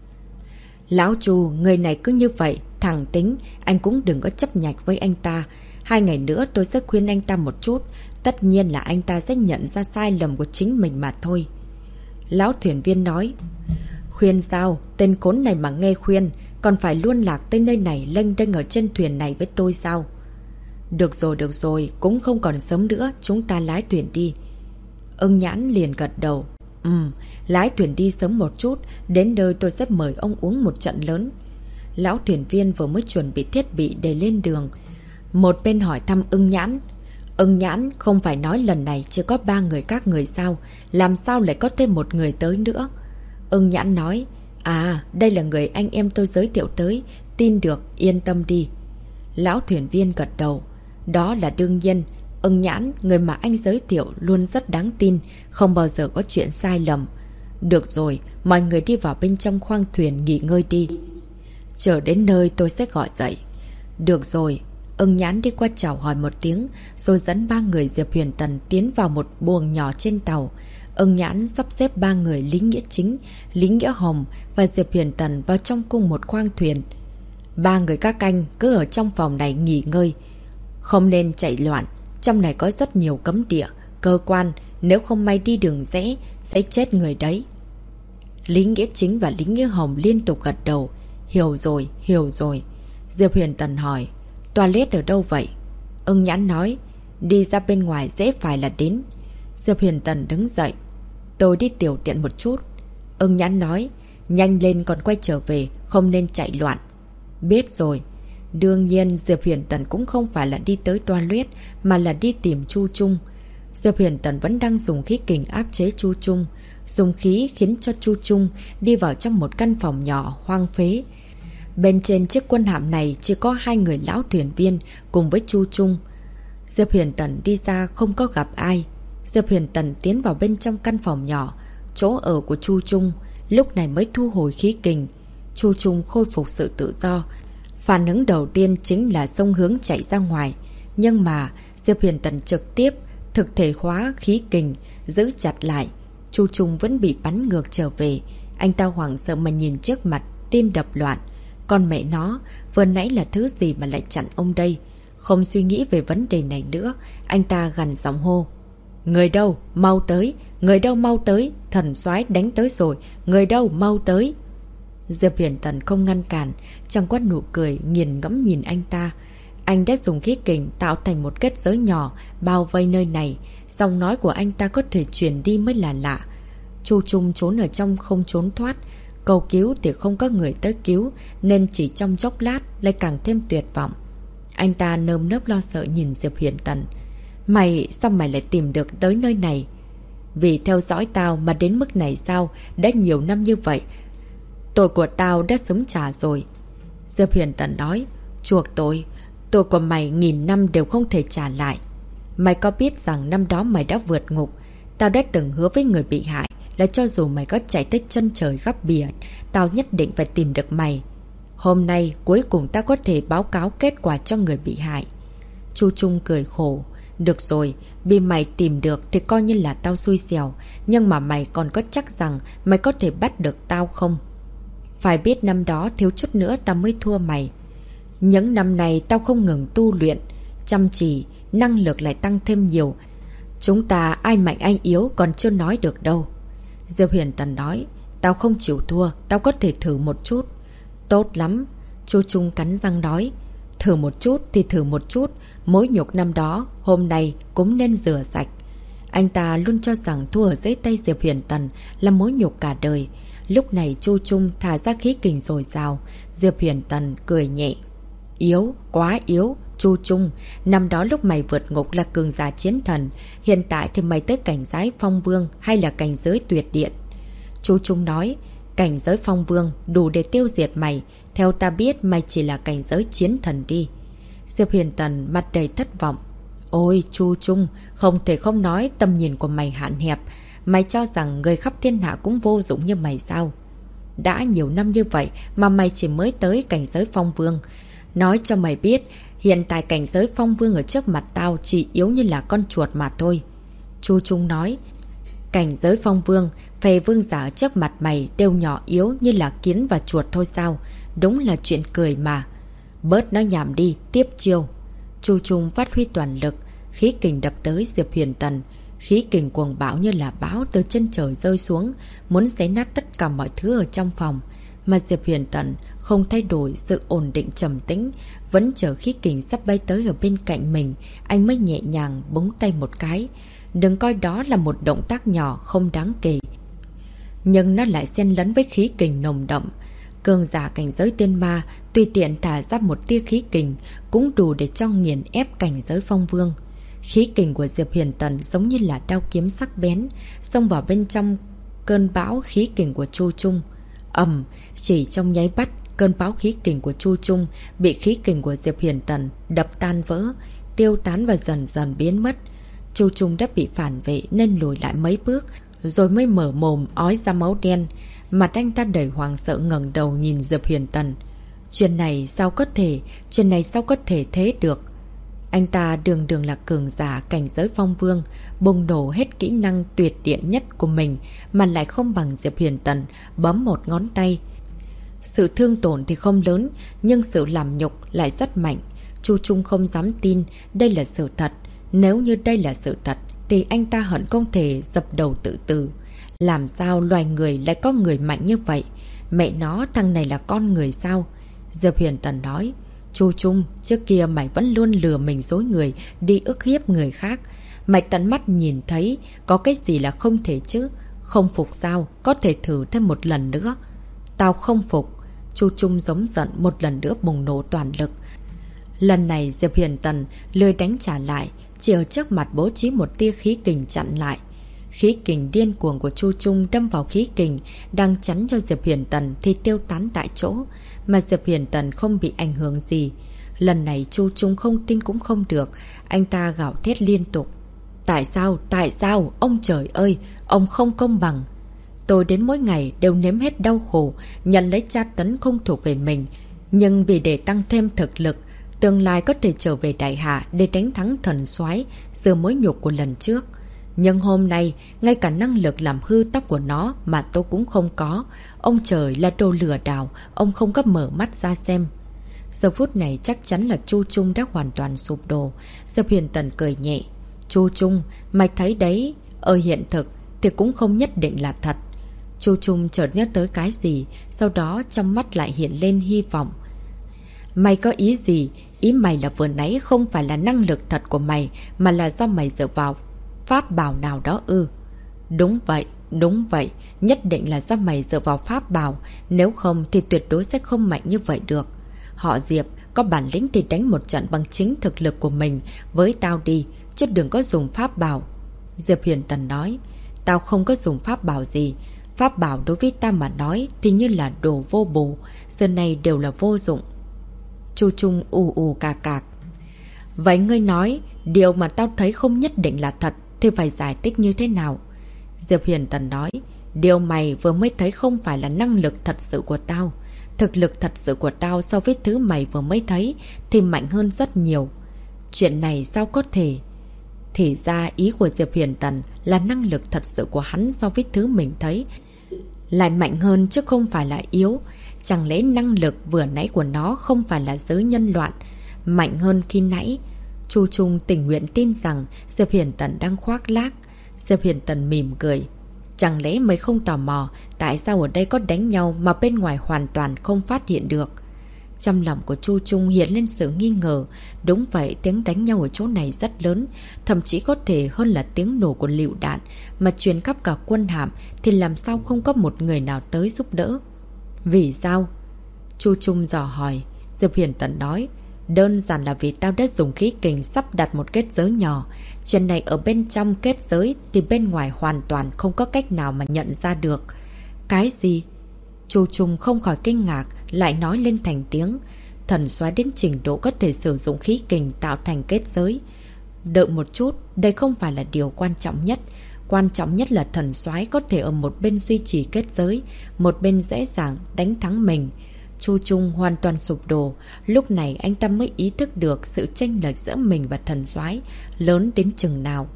[SPEAKER 1] Lão Chu, người này cứ như vậy, thẳng tính, anh cũng đừng có chấp nhặt với anh ta. 2 ngày nữa tôi sẽ khuyên anh ta một chút, tất nhiên là anh ta sẽ nhận ra sai lầm của chính mình mà thôi. Lão thuyền viên nói, khuyên sao? Tên khốn này mà nghe khuyên, còn phải luôn lạc tới nơi này lênh đênh ở trên thuyền này với tôi sao? Được rồi, cũng không còn sớm nữa, chúng ta lái thuyền đi. Ưng Nhãn liền gật đầu. Lái thuyền đi sớm một chút, đến nơi tôi sẽ mời ông uống một trận lớn. Lão thuyền viên vừa mới chuẩn bị thiết bị để lên đường, một bên hỏi thăm Ưng Nhãn. Ưng Nhãn, không phải nói lần này chỉ có 3 người các người sao? Làm sao lại có thêm một người tới nữa? Ưng Nhãn nói, đây là người anh em tôi giới thiệu tới, tin được, yên tâm đi. Lão thuyền viên gật đầu. Đó là đương nhiên. Ưng Nhãn, người mà anh giới thiệu luôn rất đáng tin, không bao giờ có chuyện sai lầm. Được rồi, mọi người đi vào bên trong khoang thuyền nghỉ ngơi đi. Chờ đến nơi tôi sẽ gọi dậy. Được rồi. Ưng Nhãn đi qua chào hỏi một tiếng, rồi dẫn 3 người Diệp Huyền Tần tiến vào một buồng nhỏ trên tàu. Ưng Nhãn sắp xếp 3 người Lý Nghĩa Chính, Lý Nghĩa Hồng và Diệp Huyền Tần vào trong cùng một khoang thuyền. 3 người các anh cứ ở trong phòng này nghỉ ngơi, không nên chạy loạn. Trong này có rất nhiều cấm địa, cơ quan, nếu không may đi đường rẽ sẽ chết người đấy. Lý Nghĩa Chính và Lý Nghĩa Hồng liên tục gật đầu. Hiểu rồi. Diệp Huyền Tần hỏi, toilet ở đâu vậy? Ưng Nhãn nói, đi ra bên ngoài dễ phải là đến. Diệp Huyền Tần đứng dậy, tôi đi tiểu tiện một chút. Ưng Nhãn nói, nhanh lên còn quay trở về, không nên chạy loạn. Biết rồi. Đương nhiên Diệp Huyền Tần cũng không phải là đi tới toilet, mà là đi tìm Chu Trung. Diệp Huyền Tần vẫn đang dùng khí kình áp chế Chu Trung, dùng khí khiến cho Chu Trung đi vào trong một căn phòng nhỏ hoang phế. Bên trên chiếc quân hạm này chỉ có 2 người lão thuyền viên cùng với Chu Trung. Diệp Huyền Tần đi ra không có gặp ai. Diệp Huyền Tần tiến vào bên trong căn phòng nhỏ, chỗ ở của Chu Trung, lúc này mới thu hồi khí kình. Chu Trung khôi phục sự tự do. Phản ứng đầu tiên chính là xông hướng chạy ra ngoài. Nhưng mà Diệp Huyền Tần trực tiếp thực thể hóa khí kình, giữ chặt lại. Chu Trung vẫn bị bắn ngược trở về. Anh ta hoảng sợ mà nhìn trước mặt, tim đập loạn. Con mẹ nó, vừa nãy là thứ gì mà lại chặn ông đây? Không suy nghĩ về vấn đề này nữa, anh ta gằn giọng hô. Người đâu? Mau tới! Người đâu mau tới! Thần soái đánh tới rồi! Người đâu mau tới! Diệp Huyền Tần không ngăn cản, chẳng quát nụ cười nghiền ngẫm nhìn anh ta. Anh đã dùng khí kình tạo thành một kết giới nhỏ bao vây nơi này. Giọng nói của anh ta có thể truyền đi mới là lạ. Chu Trung trốn ở trong không trốn thoát. Cầu cứu thì không có người tới cứu, nên chỉ trong chốc lát lại càng thêm tuyệt vọng. Anh ta nơm nớp lo sợ nhìn Diệp Huyền Tần. Sao mày lại tìm được tới nơi này? Vì theo dõi tao mà đến mức này sao? Đã nhiều năm như vậy, tội của tao đã sớm trả rồi. Diệp Huyền Tần nói, chuộc tôi Tội của mày nghìn năm đều không thể trả lại. Mày có biết rằng năm đó mày đã vượt ngục? Tao đã từng hứa với người bị hại là cho dù mày có chạy tới chân trời góc biển, tao nhất định phải tìm được mày. Hôm nay cuối cùng tao có thể báo cáo kết quả cho người bị hại. Chu Trung cười khổ. Được rồi, bị mày tìm được thì coi như là tao xui xẻo. Nhưng mà mày còn có chắc rằng mày có thể bắt được tao không? Phải biết năm đó thiếu chút nữa tao mới thua mày. Những năm này tao không ngừng tu luyện, chăm chỉ, năng lực lại tăng thêm nhiều. Chúng ta ai mạnh ai yếu còn chưa nói được đâu. Diệp Huyền Tần nói, tao không chịu thua, tao có thể thử một chút. Tốt lắm, Chu Trung cắn răng nói. Thử một chút thì thử một chút, mối nhục năm đó, hôm nay cũng nên rửa sạch. Anh ta luôn cho rằng thua ở dưới tay Diệp Huyền Tần là mối nhục cả đời. Lúc này Chu Trung thả ra khí kình dồi dào. Diệp Huyền Tần cười nhẹ. Yếu, quá yếu, Chu Trung. Năm đó lúc mày vượt ngục là cường giả chiến thần. Hiện tại thì mày tới cảnh giới phong vương hay là cảnh giới tuyệt điện? Chu Trung nói, cảnh giới phong vương đủ để tiêu diệt mày. Theo ta biết mày chỉ là cảnh giới chiến thần đi. Diệp Huyền Tần mặt đầy thất vọng. Ôi Chu Trung, không thể không nói tầm nhìn của mày hạn hẹp. Mày cho rằng người khắp thiên hạ cũng vô dụng như mày sao? Đã nhiều năm như vậy mà mày chỉ mới tới cảnh giới phong vương. Nói cho mày biết, hiện tại cảnh giới phong vương ở trước mặt tao chỉ yếu như là con chuột mà thôi. Chu Trung nói, cảnh giới phong vương, phè vương giả ở trước mặt mày đều nhỏ yếu như là kiến và chuột thôi sao? Đúng là chuyện cười mà. Bớt nói nhảm đi, tiếp chiêu. Chu Trung phát huy toàn lực, khí kình đập tới Diệp Huyền Tần. Khí kình cuồng bão như là bão từ chân trời rơi xuống, muốn xé nát tất cả mọi thứ ở trong phòng. Mà Diệp Huyền Tần không thay đổi sự ổn định trầm tĩnh, vẫn chờ khí kình sắp bay tới ở bên cạnh mình, anh mới nhẹ nhàng búng tay một cái. Đừng coi đó là một động tác nhỏ không đáng kể, nhưng nó lại xen lẫn với khí kình nồng đậm. Cường giả cảnh giới tiên ma tùy tiện thả ra một tia khí kình cũng đủ để cho nghiền ép cảnh giới phong vương. Khí kình của Diệp Huyền Tần giống như là đao kiếm sắc bén, xông vào bên trong cơn bão khí kình của Chu Trung. Chỉ trong nháy mắt, cơn bão khí kình của Chu Trung bị khí kình của Diệp Huyền Tần đập tan vỡ, tiêu tán và dần dần biến mất. Chu Trung đã bị phản vệ nên lùi lại mấy bước, rồi mới mở mồm ói ra máu đen. Mặt anh ta đầy hoảng sợ ngẩng đầu nhìn Diệp Huyền Tần. Chuyện này sao có thể thế được? Anh ta đường là cường giả cảnh giới phong vương, bùng nổ hết kỹ năng tuyệt điện nhất của mình mà lại không bằng Diệp Huyền Tần bấm một ngón tay. Sự thương tổn thì không lớn, nhưng sự làm nhục lại rất mạnh. Chu Trung không dám tin đây là sự thật. Nếu như đây là sự thật thì anh ta hận không thể dập đầu tự tử. Làm sao loài người lại có người mạnh như vậy? Mẹ nó, thằng này là con người sao? Diệp Huyền Tần nói, Chu Trung, trước kia mày vẫn luôn lừa mình dối người, đi ức hiếp người khác. Mày tận mắt nhìn thấy, có cái gì là không thể chứ? Không phục sao? Có thể thử thêm một lần nữa. Tao không phục. Chu Trung giống giận một lần nữa bùng nổ toàn lực. Lần này Diệp Huyền Tần lười đánh trả lại, chỉ ở trước mặt bố trí một tia khí kình chặn lại. Khí kình điên cuồng của Chu Trung đâm vào khí kình đang chắn cho Diệp Huyền Tần thì tiêu tán tại chỗ, mà Diệp Huyền Tần không bị ảnh hưởng gì. Lần này Chu Trung không tin cũng không được, anh ta gào thét liên tục. Tại sao, ông trời ơi, ông không công bằng. Tôi đến mỗi ngày đều nếm hết đau khổ, nhận lấy tra tấn không thuộc về mình, nhưng vì để tăng thêm thực lực, tương lai có thể trở về đại hạ để đánh thắng thần soái, sửa mối nhục của lần trước. Nhưng hôm nay, ngay cả năng lực làm hư tóc của nó mà tôi cũng không có. Ông trời là đồ lừa đảo, ông không có mở mắt ra xem. Giờ phút này chắc chắn là Chu Trung đã hoàn toàn sụp đổ. Diệp Huyền Tần cười nhẹ. Chu Trung, mày thấy đấy, ở hiện thực thì cũng không nhất định là thật. Chu Trung chợt nhớ tới cái gì, sau đó trong mắt lại hiện lên hy vọng. Mày có ý gì? Ý mày là vừa nãy không phải là năng lực thật của mày, mà là do mày dựa vào pháp bảo nào đó ư? Đúng vậy, nhất định là do mày dựa vào pháp bảo, nếu không thì tuyệt đối sẽ không mạnh như vậy được. Họ Diệp, có bản lĩnh thì đánh một trận bằng chính thực lực của mình với tao đi, chứ đừng có dùng pháp bảo. Diệp Huyền Tần nói, tao không có dùng pháp bảo gì. Pháp bảo đối với ta mà nói thì như là đồ vô bổ, giờ này đều là vô dụng. Chu Trung ù cạc. Vậy ngươi nói, điều mà tao thấy không nhất định là thật thì phải giải thích như thế nào? Diệp Huyền Tần nói, điều mày vừa mới thấy không phải là năng lực thật sự của tao. Thực lực thật sự của tao so với thứ mày vừa mới thấy thì mạnh hơn rất nhiều. Chuyện này sao có thể? Thì ra ý của Diệp Huyền Tần là năng lực thật sự của hắn so với thứ mình thấy lại mạnh hơn chứ không phải là yếu. Chẳng lẽ năng lực vừa nãy của nó không phải là giới nhân loạn mạnh hơn khi nãy? Chu Trung tình nguyện tin rằng Diệp Huyền Tần đang khoác lác. Diệp Huyền Tần mỉm cười. Chẳng lẽ mày không tò mò tại sao ở đây có đánh nhau mà bên ngoài hoàn toàn không phát hiện được? Trong lòng của Chu Trung hiện lên sự nghi ngờ. Đúng vậy, tiếng đánh nhau ở chỗ này rất lớn, thậm chí có thể hơn là tiếng nổ của lựu đạn, mà truyền khắp cả quân hạm thì làm sao không có một người nào tới giúp đỡ? Vì sao? Chu Trung dò hỏi. Diệp Huyền Tần nói, đơn giản là vì tao đã dùng khí kình sắp đặt một kết giới nhỏ. Chuyện này ở bên trong kết giới thì bên ngoài hoàn toàn không có cách nào mà nhận ra được. Cái gì? Chu Trung không khỏi kinh ngạc, lại nói lên thành tiếng. Thần soái đến trình độ có thể sử dụng khí kình tạo thành kết giới. Đợi một chút, đây không phải là điều quan trọng nhất. Quan trọng nhất là thần soái có thể ở một bên duy trì kết giới, một bên dễ dàng đánh thắng mình. Chu Trung hoàn toàn sụp đổ. Lúc này anh ta mới ý thức được sự chênh lệch giữa mình và thần soái lớn đến chừng nào.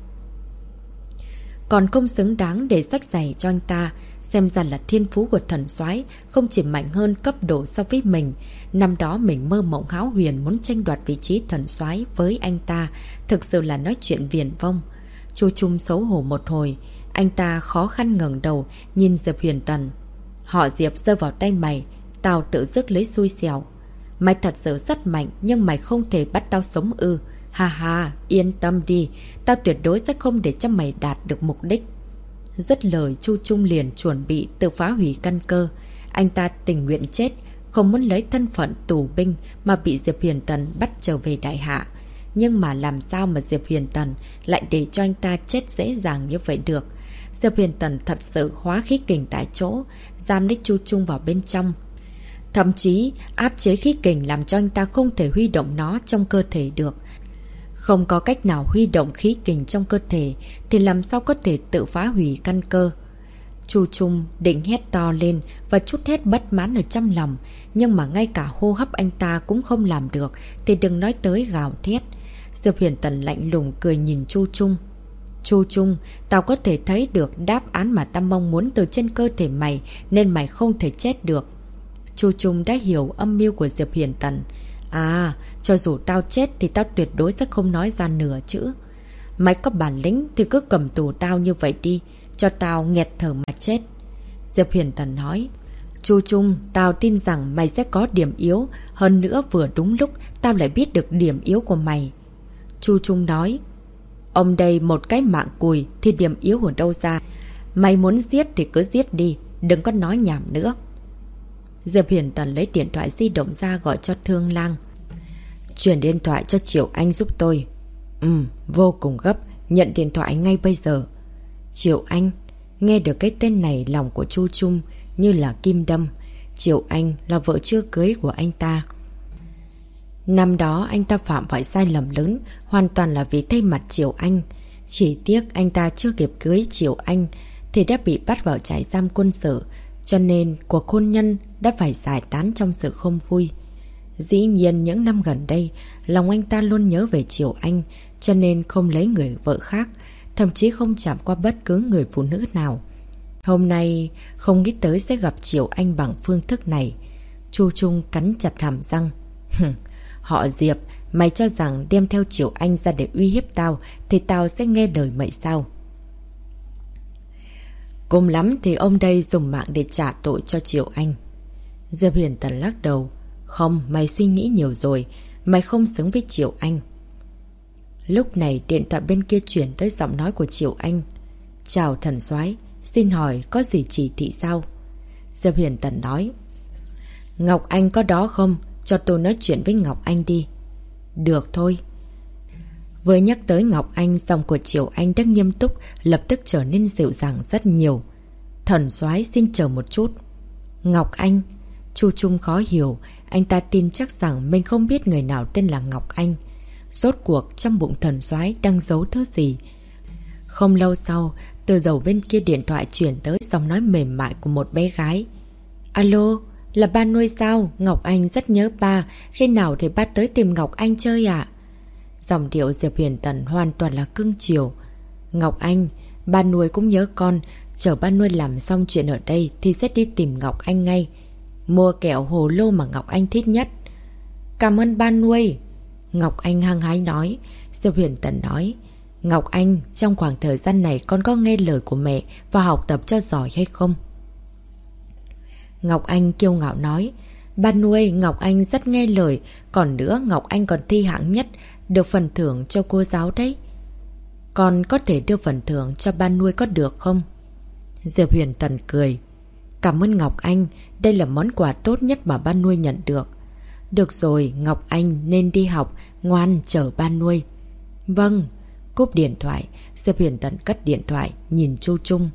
[SPEAKER 1] Còn không xứng đáng để xách giày cho anh ta. Xem ra là thiên phú của thần soái không chỉ mạnh hơn cấp độ so với mình. Năm đó mình mơ mộng hão huyền muốn tranh đoạt vị trí thần soái với anh ta, thực sự là nói chuyện viển vông. Chu Trung xấu hổ một hồi, anh ta khó khăn ngẩng đầu nhìn Diệp Huyền Tần. Họ Diệp rơi vào tay mày, tao tự dứt lấy xui xẻo. Mày thật sự rất mạnh, nhưng mày không thể bắt tao sống ư? Ha ha, yên tâm đi, tao tuyệt đối sẽ không để cho mày đạt được mục đích. Dứt lời, Chu Trung liền chuẩn bị tự phá hủy căn cơ. Anh ta tình nguyện chết, không muốn lấy thân phận tù binh mà bị Diệp Huyền Tần bắt trở về đại hạ. Nhưng mà làm sao mà Diệp Huyền Tần lại để cho anh ta chết dễ dàng như vậy được? Diệp Huyền Tần thật sự hóa khí kình tại chỗ, giam lấy Chu Trung vào bên trong. Thậm chí áp chế khí kình làm cho anh ta không thể huy động nó trong cơ thể được. Không có cách nào huy động khí kình trong cơ thể thì làm sao có thể tự phá hủy căn cơ. Chu Trung định hét to lên và trút hết bất mãn ở trong lòng, nhưng mà ngay cả hô hấp anh ta cũng không làm được thì đừng nói tới gào thét. Diệp Huyền Tần lạnh lùng cười nhìn Chu Trung. Chu Trung, tao có thể thấy được đáp án mà tao mong muốn từ trên cơ thể mày, nên mày không thể chết được. Chu Trung đã hiểu âm mưu của Diệp Huyền Tần. À, cho dù tao chết thì tao tuyệt đối sẽ không nói ra nửa chữ. Mày có bản lĩnh thì cứ cầm tù tao như vậy đi, cho tao nghẹt thở mà chết. Diệp Huyền Tần nói. Chu Trung, tao tin rằng mày sẽ có điểm yếu, hơn nữa vừa đúng lúc tao lại biết được điểm yếu của mày. Chu Trung nói. Ông đây một cái mạng cùi thì điểm yếu ở đâu ra? Mày muốn giết thì cứ giết đi, đừng có nói nhảm nữa. Diệp Huyền Tần lấy điện thoại di động ra gọi cho Thương Lang. Chuyển điện thoại cho Triệu Anh giúp tôi. Vô cùng gấp, nhận điện thoại ngay bây giờ. Triệu Anh, nghe được cái tên này lòng của Chu Trung như là kim đâm. Triệu Anh là vợ chưa cưới của anh ta. Năm đó anh ta phạm phải sai lầm lớn, hoàn toàn là vì thay mặt Triệu Anh. Chỉ tiếc anh ta chưa kịp cưới Triệu Anh thì đã bị bắt vào trại giam quân sự, cho nên cuộc hôn nhân đã phải giải tán trong sự không vui. Dĩ nhiên những năm gần đây, lòng anh ta luôn nhớ về Triệu Anh, cho nên không lấy người vợ khác, thậm chí không chạm qua bất cứ người phụ nữ nào. Hôm nay không nghĩ tới sẽ gặp Triệu Anh bằng phương thức này. Chu Trung cắn chặt hàm răng. Họ Diệp, mày cho rằng đem theo Triệu Anh ra để uy hiếp tao thì tao sẽ nghe lời mày sao? Cùng lắm thì ông đây dùng mạng để trả tội cho Triệu Anh. Diệp Huyền Tần lắc đầu. Không, mày suy nghĩ nhiều rồi. Mày không xứng với Triệu Anh. Lúc này điện thoại bên kia chuyển tới giọng nói của Triệu Anh. Chào thần soái, xin hỏi có gì chỉ thị sao? Diệp Huyền Tần nói. Ngọc Anh có đó không? Cho tôi nói chuyện với Ngọc Anh đi. Được thôi. Vừa nhắc tới Ngọc Anh, giọng của Triệu Anh đã nghiêm túc, lập tức trở nên dịu dàng rất nhiều. Thần soái xin chờ một chút. Ngọc Anh? Chu Trung khó hiểu, anh ta tin chắc rằng mình không biết người nào tên là Ngọc Anh. Rốt cuộc trong bụng thần soái đang giấu thứ gì? Không lâu sau, từ đầu bên kia điện thoại chuyển tới giọng nói mềm mại của một bé gái. Alo, là ba nuôi sao? Ngọc Anh rất nhớ ba. Khi nào thì ba tới tìm Ngọc Anh chơi ạ? Giọng điệu Diệp Huyền Tần hoàn toàn là cưng chiều. Ngọc Anh, ba nuôi cũng nhớ con. Chờ ba nuôi làm xong chuyện ở đây thì sẽ đi tìm Ngọc Anh ngay. Mua kẹo hồ lô mà Ngọc Anh thích nhất. Cảm ơn ba nuôi. Ngọc Anh hăng hái nói. Diệp Huyền Tần nói. Ngọc Anh, trong khoảng thời gian này con có nghe lời của mẹ và học tập cho giỏi hay không? Ngọc Anh kiêu ngạo nói. Ba nuôi, Ngọc Anh rất nghe lời. Còn nữa, Ngọc Anh còn thi hạng nhất, được phần thưởng cho cô giáo đấy. Con có thể đưa phần thưởng cho ba nuôi có được không? Diệp Huyền Tần cười. Cảm ơn Ngọc Anh, đây là món quà tốt nhất mà ba nuôi nhận được. Được rồi, Ngọc Anh nên đi học, ngoan chờ ba nuôi. Vâng. Cúp điện thoại, Diệp Huyền Tần cất điện thoại, nhìn Chu Trung.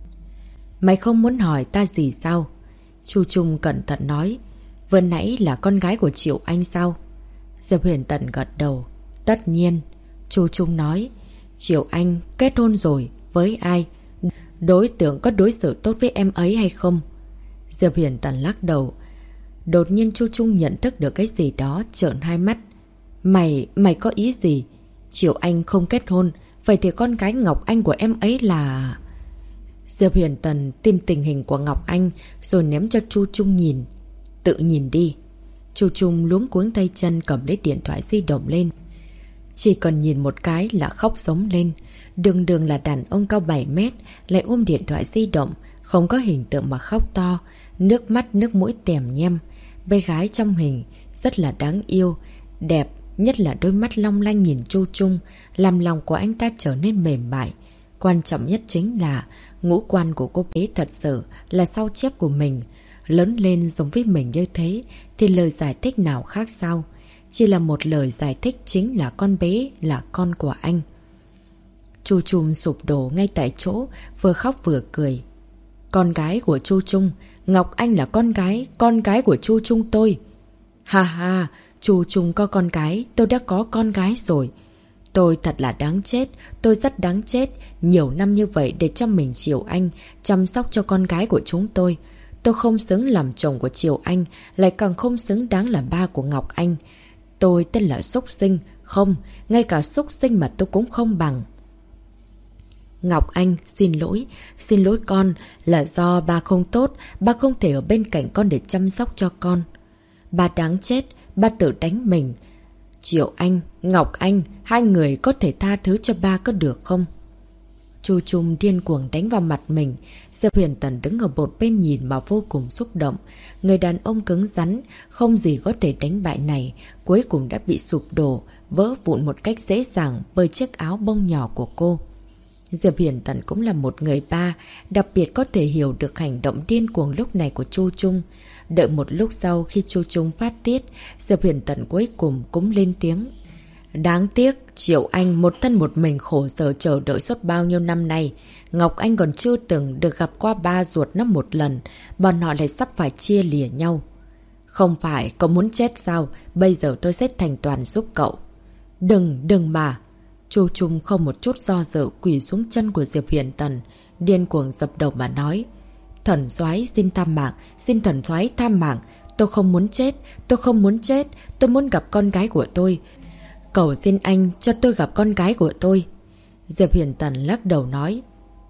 [SPEAKER 1] Mày không muốn hỏi ta gì sao? Chu Trung cẩn thận nói. Vừa nãy là con gái của Triệu Anh sao? Diệp Huyền Tần gật đầu. Tất nhiên. Chu Trung nói. Triệu Anh kết hôn rồi, với ai? Đối tượng có đối xử tốt với em ấy hay không? Diệp Huyền Tần lắc đầu. Đột nhiên Chu Trung nhận thức được cái gì đó, trợn hai mắt. Mày có ý gì? Triệu Anh không kết hôn, vậy thì con gái Ngọc Anh của em ấy là... Diệp Huyền Tần tìm tình hình của Ngọc Anh rồi ném cho Chu Trung nhìn. Tự nhìn đi. Chu Trung luống cuống tay chân cầm lấy điện thoại di động lên. Chỉ cần nhìn một cái là khóc sống lên. Đường đường là đàn ông cao 7 mét lại ôm điện thoại di động, không có hình tượng mà khóc to, nước mắt nước mũi tèm nhem. Bé gái trong hình rất là đáng yêu, đẹp, nhất là đôi mắt long lanh nhìn Chu Trung, làm lòng của anh ta trở nên mềm mại. Quan trọng nhất chính là ngũ quan của cô bé thật sự là sao chép của mình. Lớn lên giống với mình như thế thì lời giải thích nào khác sao? Chỉ là một lời giải thích, chính là con bé là con của anh. Chu Trung sụp đổ ngay tại chỗ, vừa khóc vừa cười. Con gái của Chu Trung, Ngọc Anh là con gái của Chu Trung tôi. Ha ha, Chu Trung có con gái, tôi đã có con gái rồi. Tôi thật là đáng chết, tôi rất đáng chết. Nhiều năm như vậy để cho mình Triều Anh chăm sóc cho con gái của chúng tôi. Tôi không xứng làm chồng của Triều Anh, lại càng không xứng đáng là ba của Ngọc Anh. Tôi tên là súc sinh, không, ngay cả súc sinh mà tôi cũng không bằng. Ngọc Anh, xin lỗi con, là do ba không tốt, ba không thể ở bên cạnh con để chăm sóc cho con. Ba đáng chết, ba tự đánh mình. Triệu Anh, Ngọc Anh, hai người có thể tha thứ cho ba có được không? Chu Trung điên cuồng đánh vào mặt mình. Diệp Huyền Tần đứng ở một bên nhìn mà vô cùng xúc động. Người đàn ông cứng rắn, không gì có thể đánh bại này, cuối cùng đã bị sụp đổ, vỡ vụn một cách dễ dàng bởi chiếc áo bông nhỏ của cô. Diệp Huyền Tần cũng là một người ba, đặc biệt có thể hiểu được hành động điên cuồng lúc này của Chu Trung. Đợi một lúc sau khi Chu Trung phát tiết, Diệp Huyền Tần cuối cùng cũng lên tiếng. Đáng tiếc, Triệu Anh một thân một mình khổ sở chờ đợi suốt bao nhiêu năm nay. Ngọc Anh còn chưa từng được gặp qua ba ruột nó một lần, bọn họ lại sắp phải chia lìa nhau. Không phải, cậu muốn chết sao? Bây giờ tôi sẽ thành toàn giúp cậu. Đừng mà. Chu Trung không một chút do dự quỳ xuống chân của Diệp Huyền Tần, điên cuồng dập đầu mà nói. Thần soái xin tham mạng, xin thần soái tham mạng. Tôi không muốn chết, tôi muốn gặp con gái của tôi. Cầu xin anh cho tôi gặp con gái của tôi. Diệp Huyền Tần lắc đầu nói.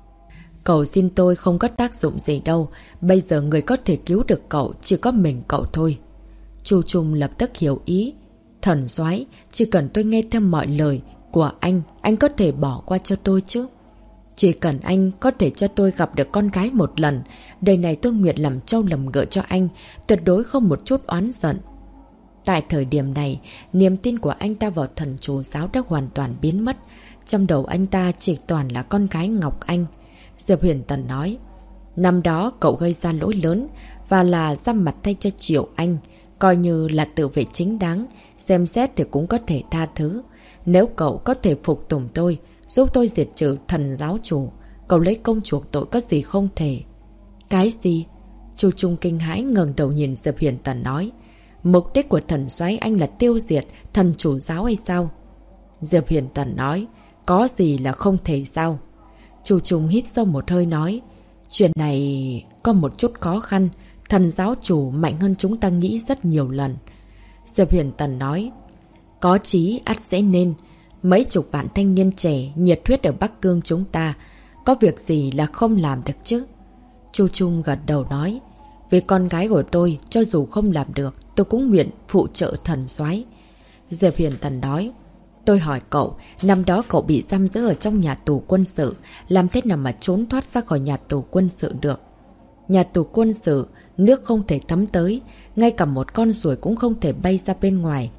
[SPEAKER 1] Cầu xin tôi không có tác dụng gì đâu. Bây giờ người có thể cứu được cậu chỉ có mình cậu thôi. Chu Trung lập tức hiểu ý. Thần soái, chỉ cần tôi nghe theo mọi lời của anh có thể bỏ qua cho tôi chứ. Chỉ cần anh có thể cho tôi gặp được con gái một lần, đời này tôi nguyện làm trâu làm ngựa cho anh, tuyệt đối không một chút oán giận. Tại thời điểm này, niềm tin của anh ta vào thần chủ giáo đã hoàn toàn biến mất. Trong đầu anh ta chỉ toàn là con gái Ngọc Anh. Diệp Huyền Tần nói, năm đó cậu gây ra lỗi lớn và là ra mặt thay cho Triệu Anh, coi như là tự vệ chính đáng, xem xét thì cũng có thể tha thứ. Nếu cậu có thể phục tùng tôi, giúp tôi diệt trừ thần giáo chủ, cậu lấy công chuộc tội có gì không thể. Cái gì? Chu Trung kinh hãi ngẩng đầu nhìn Diệp Huyền Tần nói, mục đích của thần soái anh là tiêu diệt thần chủ giáo hay sao? Diệp Huyền Tần nói, có gì là không thể sao? Chu Trung hít sâu một hơi nói, chuyện này có một chút khó khăn, thần giáo chủ mạnh hơn chúng ta nghĩ rất nhiều lần. Diệp Huyền Tần nói, có chí ắt sẽ nên, mấy chục vạn thanh niên trẻ nhiệt huyết ở Bắc Cương chúng ta, có việc gì là không làm được chứ? Chu Trung gật đầu nói, vì con gái của tôi, cho dù không làm được, tôi cũng nguyện phụ trợ thần soái. Diệp Huyền Tần nói, tôi hỏi cậu, năm đó cậu bị giam giữ ở trong nhà tù quân sự, làm thế nào mà trốn thoát ra khỏi nhà tù quân sự được? Nhà tù quân sự, nước không thể thấm tới, ngay cả một con ruồi cũng không thể bay ra bên ngoài.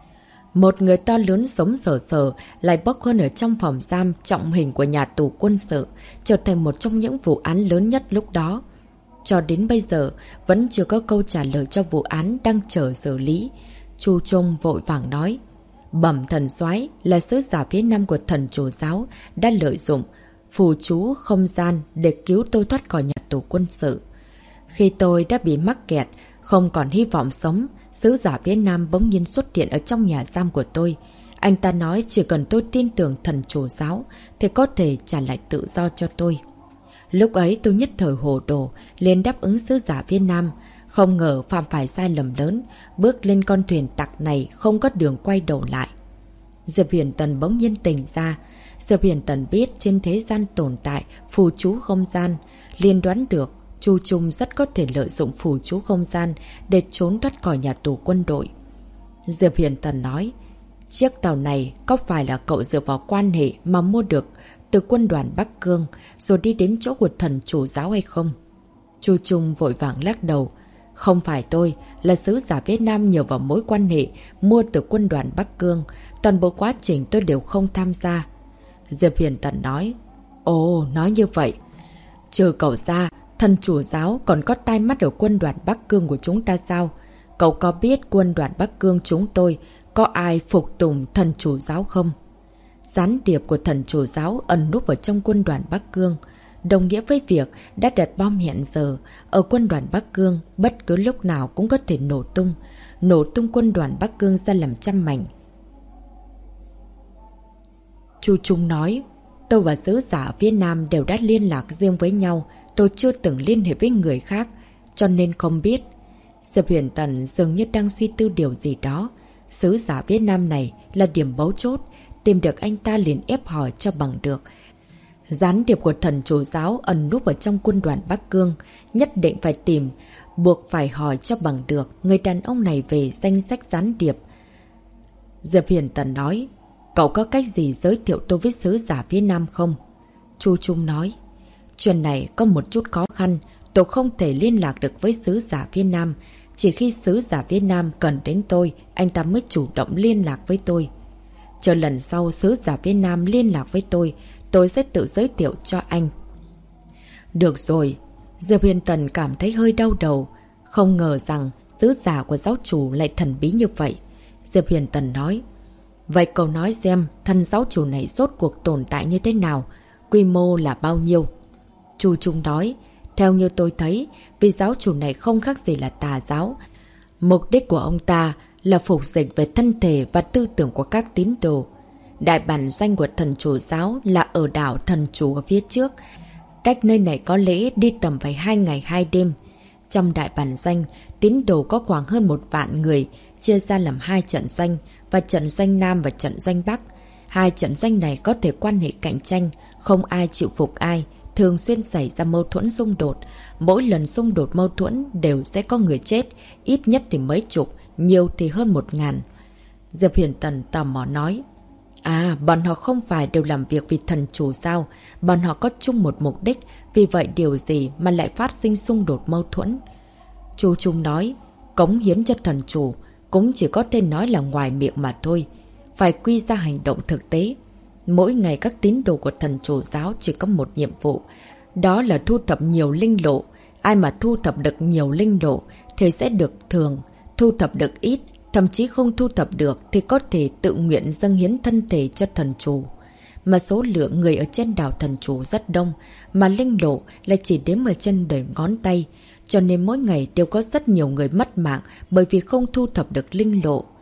[SPEAKER 1] Một người to lớn sống sờ sờ lại bốc hơn ở trong phòng giam trọng hình của nhà tù quân sự, trở thành một trong những vụ án lớn nhất lúc đó. Cho đến bây giờ, vẫn chưa có câu trả lời cho vụ án đang chờ xử lý. Chu Trung vội vàng nói, bẩm thần soái là sứ giả phía Nam của thần chủ giáo đã lợi dụng phù chú không gian để cứu tôi thoát khỏi nhà tù quân sự. Khi tôi đã bị mắc kẹt, không còn hy vọng sống, sứ giả phía Nam bỗng nhiên xuất hiện ở trong nhà giam của tôi. Anh ta nói chỉ cần tôi tin tưởng thần chủ giáo thì có thể trả lại tự do cho tôi. Lúc ấy tôi nhất thời hồ đồ, liền đáp ứng sứ giả phía Nam. Không ngờ phạm phải sai lầm lớn, bước lên con thuyền tặc này không có đường quay đầu lại. Diệp Huyền Tần bỗng nhiên tỉnh ra. Diệp Huyền Tần biết trên thế gian tồn tại phù chú không gian, liền đoán được Chu Trung rất có thể lợi dụng phù chú không gian để trốn thoát khỏi nhà tù quân đội. Diệp Huyền Tần nói, chiếc tàu này có phải là cậu dựa vào quan hệ mà mua được từ quân đoàn Bắc Cương rồi đi đến chỗ của thần chủ giáo hay không? Chu Trung vội vàng lắc đầu, không phải tôi, là sứ giả Việt Nam nhờ vào mối quan hệ mua từ quân đoàn Bắc Cương, toàn bộ quá trình tôi đều không tham gia. Diệp Huyền Tần nói, ồ, nói như vậy. Trừ cậu ra, thần chủ giáo còn có tai mắt ở quân đoàn Bắc Cương của chúng ta sao? Cậu có biết quân đoàn Bắc Cương chúng tôi có ai phục tùng thần chủ giáo không? Gián điệp của thần chủ giáo ẩn núp ở trong quân đoàn Bắc Cương, đồng nghĩa với việc đã đặt bom hiện giờ ở quân đoàn Bắc Cương, bất cứ lúc nào cũng có thể nổ tung quân đoàn Bắc Cương ra làm trăm mảnh. Chu Trung nói, tôi và sứ giả phía Nam đều đã liên lạc riêng với nhau, tôi chưa từng liên hệ với người khác, cho nên không biết. Diệp Huyền Tần dường như đang suy tư điều gì đó. Sứ giả Việt Nam này là điểm mấu chốt, tìm được anh ta liền ép hỏi cho bằng được. Gián điệp của thần chủ giáo ẩn núp ở trong quân đoàn Bắc Cương, nhất định phải tìm, buộc phải hỏi cho bằng được người đàn ông này về danh sách gián điệp. Diệp Huyền Tần nói, cậu có cách gì giới thiệu tôi với sứ giả phía Nam không? Chu Trung nói, chuyện này có một chút khó khăn, tôi không thể liên lạc được với sứ giả phía Nam. Chỉ khi sứ giả phía Nam cần đến tôi, anh ta mới chủ động liên lạc với tôi. Chờ lần sau sứ giả phía Nam liên lạc với tôi sẽ tự giới thiệu cho anh. Được rồi. Diệp Huyền Tần cảm thấy hơi đau đầu. Không ngờ rằng sứ giả của giáo chủ lại thần bí như vậy. Diệp Huyền Tần nói, vậy cậu nói xem thần giáo chủ này rốt cuộc tồn tại như thế nào? Quy mô là bao nhiêu? Chu Trung nói, theo như tôi thấy, vì giáo chủ này không khác gì là tà giáo. Mục đích của ông ta là phục dịch về thân thể và tư tưởng của các tín đồ. Đại bản doanh của thần chủ giáo là ở đảo thần chủ ở phía trước. Cách nơi này có lẽ đi tầm phải 2 ngày 2 đêm. Trong đại bản doanh, tín đồ có khoảng hơn 1 vạn người, chia ra làm 2 trận doanh, và trận doanh Nam và trận doanh Bắc. 2 trận doanh này có thể quan hệ cạnh tranh, không ai chịu phục ai, thường xuyên xảy ra mâu thuẫn xung đột. Mỗi lần xung đột mâu thuẫn đều sẽ có người chết, ít nhất thì mấy chục, nhiều thì hơn 1000. Diệp Huyền Tần tò mò nói, à, bọn họ không phải đều làm việc vì thần chủ sao? Bọn họ có chung một mục đích, vì vậy điều gì mà lại phát sinh xung đột mâu thuẫn? Chu Trung nói, cống hiến cho thần chủ cũng chỉ có thể nói là ngoài miệng mà thôi, phải quy ra hành động thực tế. Mỗi ngày các tín đồ của thần chủ giáo chỉ có một nhiệm vụ, đó là thu thập nhiều linh lộ. Ai mà thu thập được nhiều linh lộ thì sẽ được thưởng, thu thập được ít, thậm chí không thu thập được thì có thể tự nguyện dâng hiến thân thể cho thần chủ. Mà số lượng người ở trên đảo thần chủ rất đông, mà linh lộ lại chỉ đếm ở trên đời ngón tay, cho nên mỗi ngày đều có rất nhiều người mất mạng bởi vì không thu thập được linh lộ.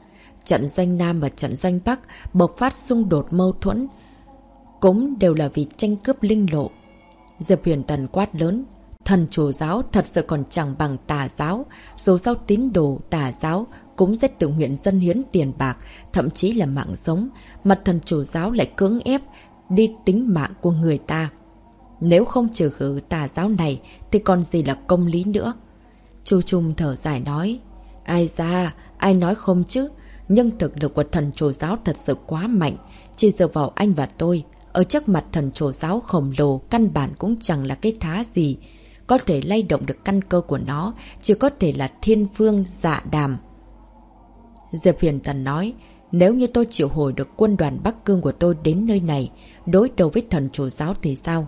[SPEAKER 1] trận doanh Nam và trận doanh Bắc bộc phát xung đột mâu thuẫn, cũng đều là vì tranh cướp linh lộ. Diệp Huyền Tần quát lớn. Thần chủ giáo thật sự còn chẳng bằng tà giáo. Dù sao tín đồ tà giáo cũng sẽ tự nguyện dâng hiến tiền bạc, thậm chí là mạng sống, mà thần chủ giáo lại cưỡng ép đi tính mạng của người ta. Nếu không trừ khử tà giáo này thì còn gì là công lý nữa. Chu Trung thở dài nói. Ai ra, ai nói không chứ. Nhưng thực lực của thần chủ giáo thật sự quá mạnh. Chỉ dựa vào anh và tôi, ở trước mặt thần chủ giáo khổng lồ, căn bản cũng chẳng là cái thá gì. Có thể lay động được căn cơ của nó chỉ có thể là thiên phương dạ đàm. Diệp Huyền Tần nói. Nếu như tôi triệu hồi được quân đoàn Bắc Cương của tôi đến nơi này, đối đầu với thần chủ giáo thì sao?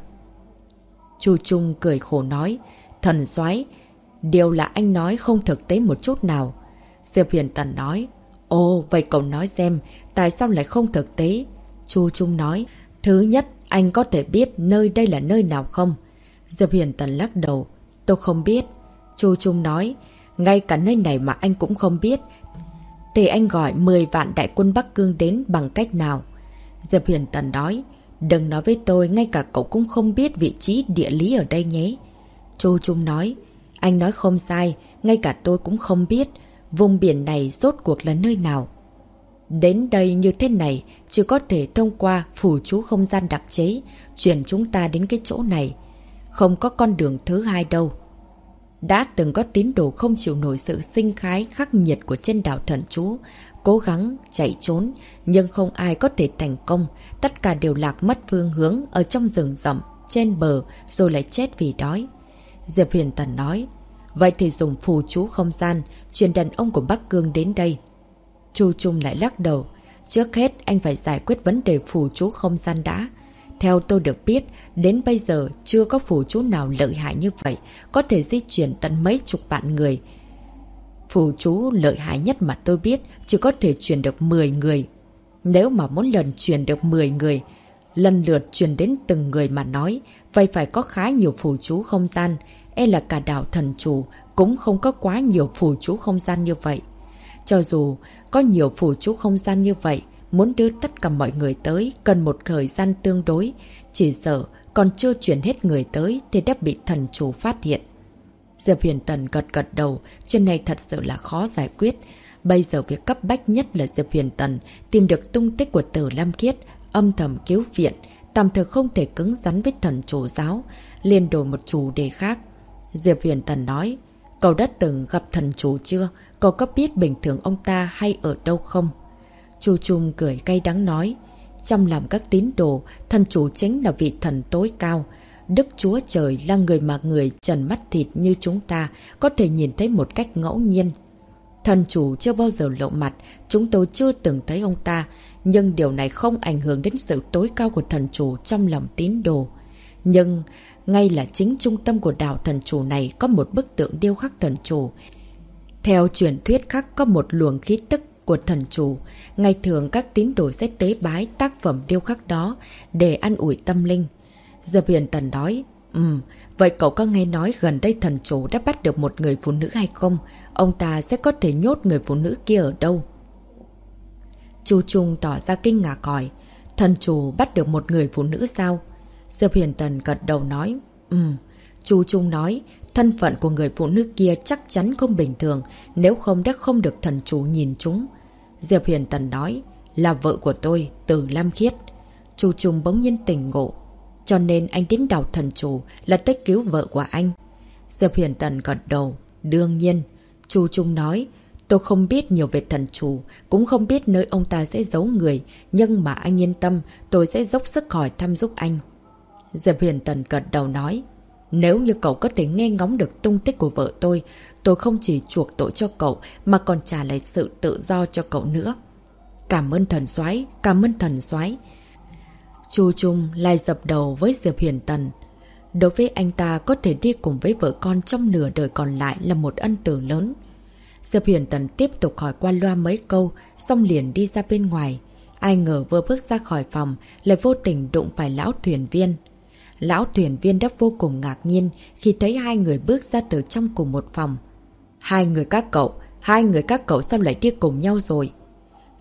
[SPEAKER 1] Chu Trung cười khổ nói. Thần soái, điều là anh nói không thực tế một chút nào. Diệp Huyền Tần nói. Ồ, vậy cậu nói xem, tại sao lại không thực tế? Chu Trung nói. Thứ nhất, anh có thể biết nơi đây là nơi nào không? Diệp Huyền Tần lắc đầu. Tôi không biết. Chu Trung nói. Ngay cả nơi này mà anh cũng không biết, thì anh gọi 10 vạn đại quân Bắc Cương đến bằng cách nào? Diệp Huyền Tần nói. Đừng nói với tôi, ngay cả cậu cũng không biết vị trí địa lý ở đây nhé. Chu Trung nói. Anh nói không sai, ngay cả tôi cũng không biết vùng biển này rốt cuộc là nơi nào. Đến đây như thế này, chỉ có thể thông qua phù chú không gian đặc chế, chuyển chúng ta đến cái chỗ này. Không có con đường thứ hai đâu. Đã từng có tín đồ không chịu nổi sự sinh khái khắc nghiệt của trên đảo Thần Chú, cố gắng chạy trốn, nhưng không ai có thể thành công. Tất cả đều lạc mất phương hướng ở trong rừng rậm, trên bờ, rồi lại chết vì đói. Diệp Huyền Tần nói. Vậy thì dùng phù chú không gian, truyền đàn ông của Bắc Cương đến đây. Chu Trung lại lắc đầu. Trước hết anh phải giải quyết vấn đề phù chú không gian đã. Theo tôi được biết, đến bây giờ chưa có phù chú nào lợi hại như vậy, có thể di chuyển tận mấy chục vạn người. Phù chú lợi hại nhất mà tôi biết chỉ có thể chuyển được 10 người. Nếu mà muốn lần chuyển được 10 người, lần lượt chuyển đến từng người mà nói, vậy phải có khá nhiều phù chú không gian. E là cả đảo Thần Chủ cũng không có quá nhiều phù chú không gian như vậy. Cho dù có nhiều phù chú không gian như vậy, muốn đưa tất cả mọi người tới cần một thời gian tương đối. Chỉ sợ còn chưa chuyển hết người tới thì đã bị thần chủ phát hiện. Diệp Huyền Tần gật gật đầu. Chuyện này thật sự là khó giải quyết. Bây giờ việc cấp bách nhất là Diệp Huyền Tần tìm được tung tích của Tử Lam Khiết, âm thầm cứu viện. Tạm thời không thể cứng rắn với thần chủ giáo, liền đổi một chủ đề khác. Diệp Huyền Tần nói. Cậu đã từng gặp thần chủ chưa? Cậu có biết bình thường ông ta hay ở đâu không? Chu Trung cười cay đắng nói. Trong lòng các tín đồ, thần chủ chính là vị thần tối cao. Đức Chúa Trời là người mà người trần mắt thịt như chúng ta có thể nhìn thấy một cách ngẫu nhiên. Thần chủ chưa bao giờ lộ mặt, chúng tôi chưa từng thấy ông ta, nhưng điều này không ảnh hưởng đến sự tối cao của thần chủ trong lòng tín đồ. Nhưng ngay là chính trung tâm của đảo thần chủ này có một bức tượng điêu khắc thần chủ. Theo truyền thuyết khác có một luồng khí tức của thần chủ. Ngày thường các tín đồ sẽ tế bái tác phẩm điêu khắc đó để an ủi tâm linh. Diệp Huyền Tần nói. Vậy cậu có nghe nói gần đây thần chủ đã bắt được một người phụ nữ hay không? Ông ta sẽ có thể nhốt người phụ nữ kia ở đâu? Chu Trung tỏ ra kinh ngạc hỏi. Thần chủ bắt được một người phụ nữ sao? Diệp Huyền Tần gật đầu nói. Chu Trung nói. Thân phận của người phụ nữ kia chắc chắn không bình thường, nếu không đã không được thần chủ nhìn chúng. Diệp Huyền Tần nói. Là vợ của tôi, Tử Lam Khiết. Chu Trung bỗng nhiên tỉnh ngộ. Cho nên anh đến đảo thần chủ là tới cứu vợ của anh. Diệp Huyền Tần gật đầu. Đương nhiên. Chu Trung nói. Tôi không biết nhiều về thần chủ, cũng không biết nơi ông ta sẽ giấu người, nhưng mà anh yên tâm, tôi sẽ dốc sức hỏi thăm giúp anh. Diệp Huyền Tần gật đầu nói. Nếu như cậu có thể nghe ngóng được tung tích của vợ tôi không chỉ chuộc tội cho cậu mà còn trả lại sự tự do cho cậu nữa. Cảm ơn thần soái, cảm ơn thần soái. Chu Trung lại dập đầu với Diệp Huyền Tần. Đối với anh ta có thể đi cùng với vợ con trong nửa đời còn lại là một ân tử lớn. Diệp Huyền Tần tiếp tục hỏi qua loa mấy câu, xong liền đi ra bên ngoài. Ai ngờ vừa bước ra khỏi phòng lại vô tình đụng phải lão thuyền viên. Lão thuyền viên đã vô cùng ngạc nhiên khi thấy hai người bước ra từ trong cùng một phòng. Hai người các cậu sao lại đi cùng nhau rồi?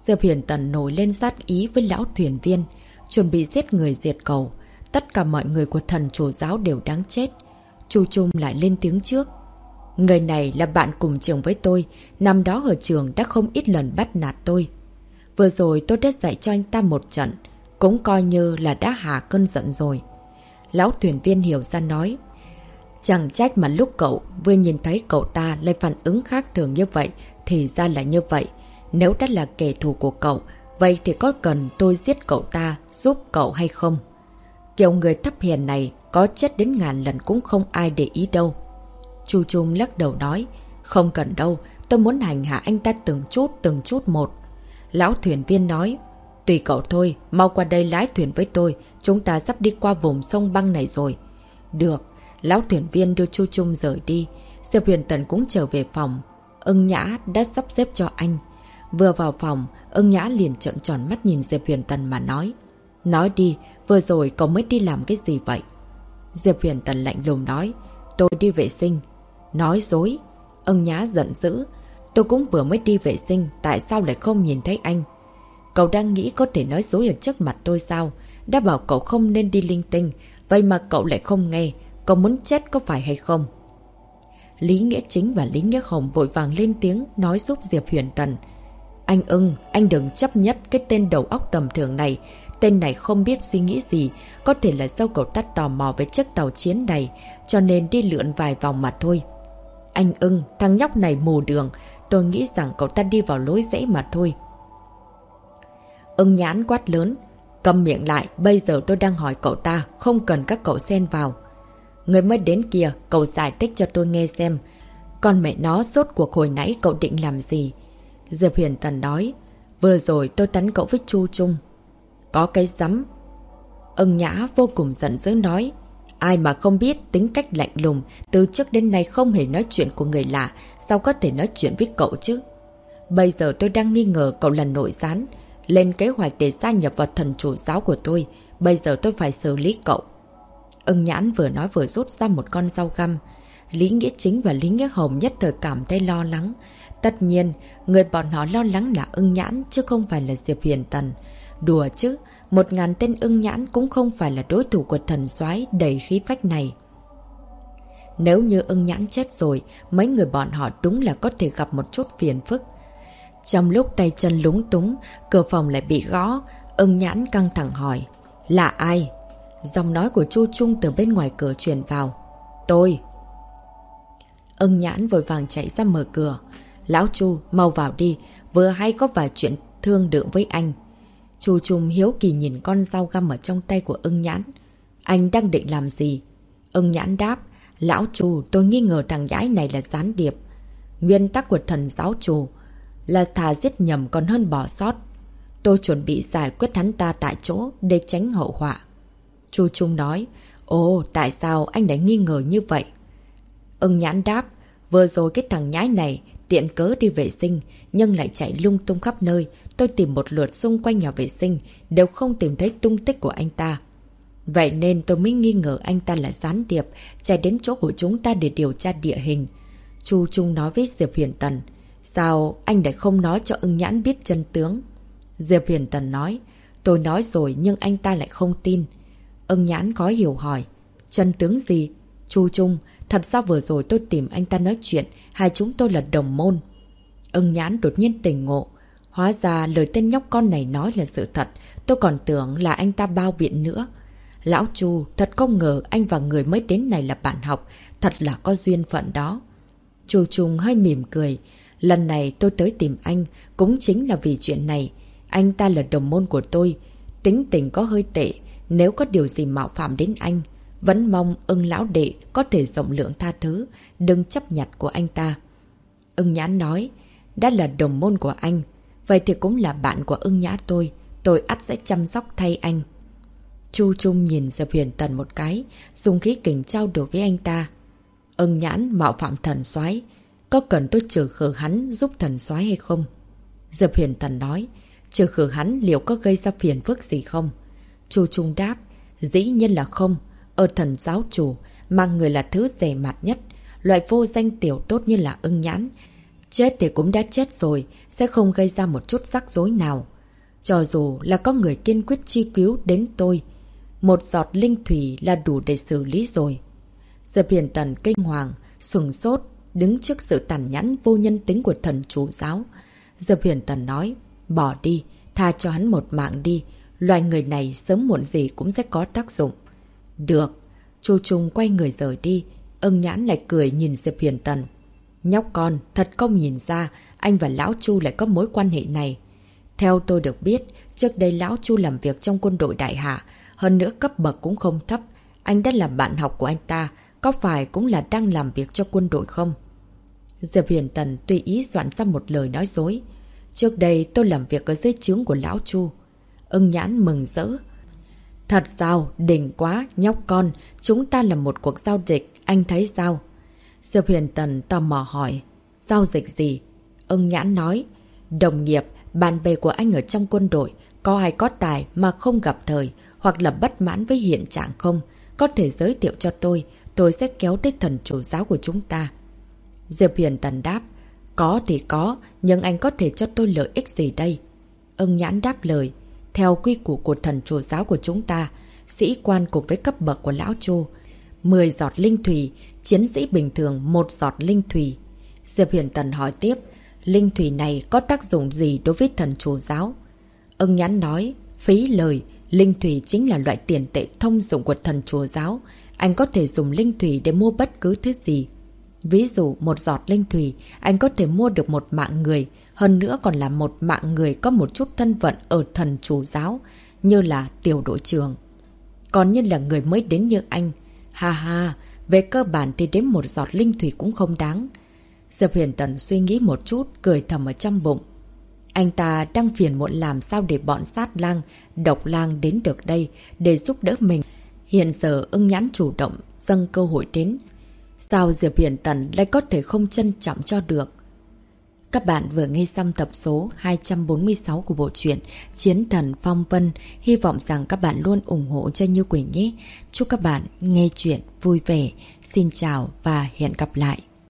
[SPEAKER 1] Diệp Huyền Tần nổi lên sát ý với lão thuyền viên, chuẩn bị giết người diệt cầu. Tất cả mọi người của thần chủ giáo đều đáng chết. Chu Trung lại lên tiếng trước. Người này là bạn cùng trường với tôi, năm đó ở trường đã không ít lần bắt nạt tôi. Vừa rồi tôi đã dạy cho anh ta một trận, cũng coi như là đã hạ cơn giận rồi. Lão thuyền viên hiểu ra nói. Chẳng trách mà lúc cậu vừa nhìn thấy cậu ta lại phản ứng khác thường như vậy, thì ra là như vậy. Nếu đã là kẻ thù của cậu, vậy thì có cần tôi giết cậu ta giúp cậu hay không? Kiểu người thấp hèn này có chết đến ngàn lần cũng không ai để ý đâu. Chu Trung lắc đầu nói. Không cần đâu, tôi muốn hành hạ anh ta từng chút một. Lão thuyền viên nói. Tùy cậu thôi, mau qua đây lái thuyền với tôi, chúng ta sắp đi qua vùng sông băng này rồi. Được. Lão thuyền viên đưa Chu Trung rời đi. Diệp Huyền Tần cũng trở về phòng. Ưng Nhã đã sắp xếp cho anh. Vừa vào phòng, Ưng Nhã liền trợn tròn mắt nhìn Diệp Huyền Tần mà nói. Nói đi, vừa rồi cậu mới đi làm cái gì vậy? Diệp Huyền Tần lạnh lùng nói. Tôi đi vệ sinh. Nói dối. Ưng Nhã giận dữ. Tôi cũng vừa mới đi vệ sinh, tại sao lại không nhìn thấy anh? Cậu đang nghĩ có thể nói dối ở trước mặt tôi sao? Đã bảo cậu không nên đi linh tinh, vậy mà cậu lại không nghe. Cậu muốn chết có phải hay không? Lý Nghĩa Chính và Lý Nghĩa Hồng vội vàng lên tiếng nói giúp Diệp Huyền Tần. Anh Ưng, anh đừng chấp nhất cái tên đầu óc tầm thường này. Tên này không biết suy nghĩ gì, có thể là do cậu ta tò mò với chiếc tàu chiến này, cho nên đi lượn vài vòng mà thôi. Anh Ưng, thằng nhóc này mù đường, tôi nghĩ rằng cậu ta đi vào lối rẽ mà thôi. Ưng Nhãn quát lớn. Câm miệng lại, bây giờ tôi đang hỏi cậu ta, không cần các cậu xen vào. Người mới đến kia, cậu giải thích cho tôi nghe xem. Con mẹ nó sốt cuộc hồi nãy cậu định làm gì? Diệp Huyền Tần nói. Vừa rồi tôi tấn cậu với Chu Trung. Có cái rắm. Ưng Nhã vô cùng giận dữ nói. Ai mà không biết tính cách lạnh lùng, từ trước đến nay không hề nói chuyện của người lạ, sao có thể nói chuyện với cậu chứ? Bây giờ tôi đang nghi ngờ cậu là nội gián, lên kế hoạch để gia nhập vào thần chủ giáo của tôi. Bây giờ tôi phải xử lý cậu. Ưng Nhãn vừa nói vừa rút ra một con dao găm. Lý Nghĩa Chính và Lý Nghĩa Hồng nhất thời cảm thấy lo lắng. Tất nhiên, người bọn họ lo lắng là Ưng Nhãn chứ không phải là Diệp Huyền Tần. Đùa chứ, 1000 tên Ưng Nhãn cũng không phải là đối thủ của thần soái đầy khí phách này. Nếu như Ưng Nhãn chết rồi, mấy người bọn họ đúng là có thể gặp một chút phiền phức. Trong lúc tay chân lúng túng, cửa phòng lại bị gõ. Ưng Nhãn căng thẳng hỏi. Là ai? Giọng nói của Chu Trung từ bên ngoài cửa truyền vào. Tôi. Ưng Nhãn vội vàng chạy ra mở cửa. Lão Chu, mau vào đi, vừa hay có vài chuyện thương lượng với anh. Chu Trung hiếu kỳ nhìn con dao găm ở trong tay của Ưng Nhãn. Anh đang định làm gì? Ưng Nhãn đáp. Lão Chu, tôi nghi ngờ thằng nhãi này là gián điệp. Nguyên tắc của thần giáo chủ là thà giết nhầm còn hơn bỏ sót. Tôi chuẩn bị giải quyết hắn ta tại chỗ để tránh hậu họa. Chu Trung nói. Ồ, tại sao anh lại nghi ngờ như vậy? Ưng Nhãn đáp. Vừa rồi cái thằng nhãi này tiện cớ đi vệ sinh, nhưng lại chạy lung tung khắp nơi. Tôi tìm một lượt xung quanh nhà vệ sinh, đều không tìm thấy tung tích của anh ta. Vậy nên tôi mới nghi ngờ anh ta là gián điệp, chạy đến chỗ của chúng ta để điều tra địa hình. Chu Trung nói với Diệp Huyền Tần. Sao anh lại không nói cho Ưng Nhãn biết chân tướng? Diệp Huyền Tần nói. Tôi nói rồi nhưng anh ta lại không tin. Ưng Nhãn khó hiểu hỏi. Chân tướng gì? Chu Trung, thật ra vừa rồi tôi tìm anh ta nói chuyện, hai chúng tôi là đồng môn. Ưng Nhãn đột nhiên tỉnh ngộ. Hóa ra lời tên nhóc con này nói là sự thật, tôi còn tưởng là anh ta bao biện nữa. Lão Chu, thật không ngờ anh và người mới đến này là bạn học, thật là có duyên phận đó. Chu Trung hơi mỉm cười. Lần này tôi tới tìm anh cũng chính là vì chuyện này. Anh ta là đồng môn của tôi, tính tình có hơi tệ, nếu có điều gì mạo phạm đến anh, vẫn mong Ưng lão đệ có thể rộng lượng tha thứ, đừng chấp nhặt của anh ta. Ưng Nhãn nói. Đã là đồng môn của anh, vậy thì cũng là bạn của Ưng Nhã tôi ắt sẽ chăm sóc thay anh. Chu Trung nhìn Diệp Huyền Tần một cái, dùng khí kình trao đổi với anh ta. Ưng Nhãn mạo phạm thần soái, có cần tôi trừ khử hắn giúp thần soái hay không? Diệp Huyền Tần nói. Trừ khử hắn liệu có gây ra phiền phức gì không? Chu Trung đáp. Dĩ nhiên là không. Ở thần giáo chủ, mà người là thứ rẻ mạt nhất, loại vô danh tiểu tốt như là Ưng Nhãn, Chết thì cũng đã chết rồi, sẽ không gây ra một chút rắc rối nào. Cho dù là có người kiên quyết chi cứu đến tôi, một giọt linh thủy là đủ để xử lý rồi. Diệp Hiền Tần kinh hoàng, sừng sốt, đứng trước sự tàn nhẫn vô nhân tính của thần chủ giáo. Diệp Hiền Tần nói, bỏ đi, tha cho hắn một mạng đi, loài người này sớm muộn gì cũng sẽ có tác dụng. Được, Chu Trung quay người rời đi, Ưng Nhãn lại cười nhìn Diệp Hiền Tần. Nhóc con, thật không nhìn ra, anh và Lão Chu lại có mối quan hệ này. Theo tôi được biết, trước đây Lão Chu làm việc trong quân đội Đại Hạ, hơn nữa cấp bậc cũng không thấp. Anh đã làm bạn học của anh ta, có phải cũng là đang làm việc cho quân đội không? Diệp Hiền Tần tùy ý soạn ra một lời nói dối. Trước đây tôi làm việc ở dưới trướng của Lão Chu. Ưng Nhãn mừng rỡ. Thật sao, đỉnh quá, nhóc con, chúng ta là một cuộc giao dịch, anh thấy sao? Diệp Hiền Tần tò mò hỏi, giao dịch gì? Ưng Nhãn nói, đồng nghiệp, bạn bè của anh ở trong quân đội, có ai có tài mà không gặp thời, hoặc là bất mãn với hiện trạng không? Có thể giới thiệu cho tôi sẽ kéo tới thần chủ giáo của chúng ta. Diệp Hiền Tần đáp, có thì có, nhưng anh có thể cho tôi lợi ích gì đây? Ưng Nhãn đáp lời, theo quy củ của thần chủ giáo của chúng ta, sĩ quan cùng với cấp bậc của Lão Chu, 10 giọt linh thủy, chiến sĩ bình thường 1 giọt linh thủy. Diệp Hiền Tần hỏi tiếp, linh thủy này có tác dụng gì đối với thần chủ giáo? Ưng Nhãn nói, phí lời, linh thủy chính là loại tiền tệ thông dụng của thần chủ giáo. Anh có thể dùng linh thủy để mua bất cứ thứ gì. Ví dụ 1 giọt linh thủy, anh có thể mua được 1 mạng người, hơn nữa còn là 1 mạng người có một chút thân phận ở thần chủ giáo, như là tiểu đội trưởng. Còn như là người mới đến như anh, ha ha, về cơ bản thì đến 1 giọt linh thủy cũng không đáng. Diệp Hiền Tần suy nghĩ một chút, cười thầm ở trong bụng. Anh ta đang phiền muộn làm sao để bọn sát lang, độc lang đến được đây để giúp đỡ mình. Hiện giờ Ưng Nhãn chủ động dâng cơ hội đến. Sao Diệp Hiền Tần lại có thể không trân trọng cho được? Các bạn vừa nghe xong tập số 246 của bộ truyện Chiến Thần Phong Vân. Hy vọng rằng các bạn luôn ủng hộ cho Như Quỳnh nhé. Chúc các bạn nghe chuyện vui vẻ. Xin chào và hẹn gặp lại.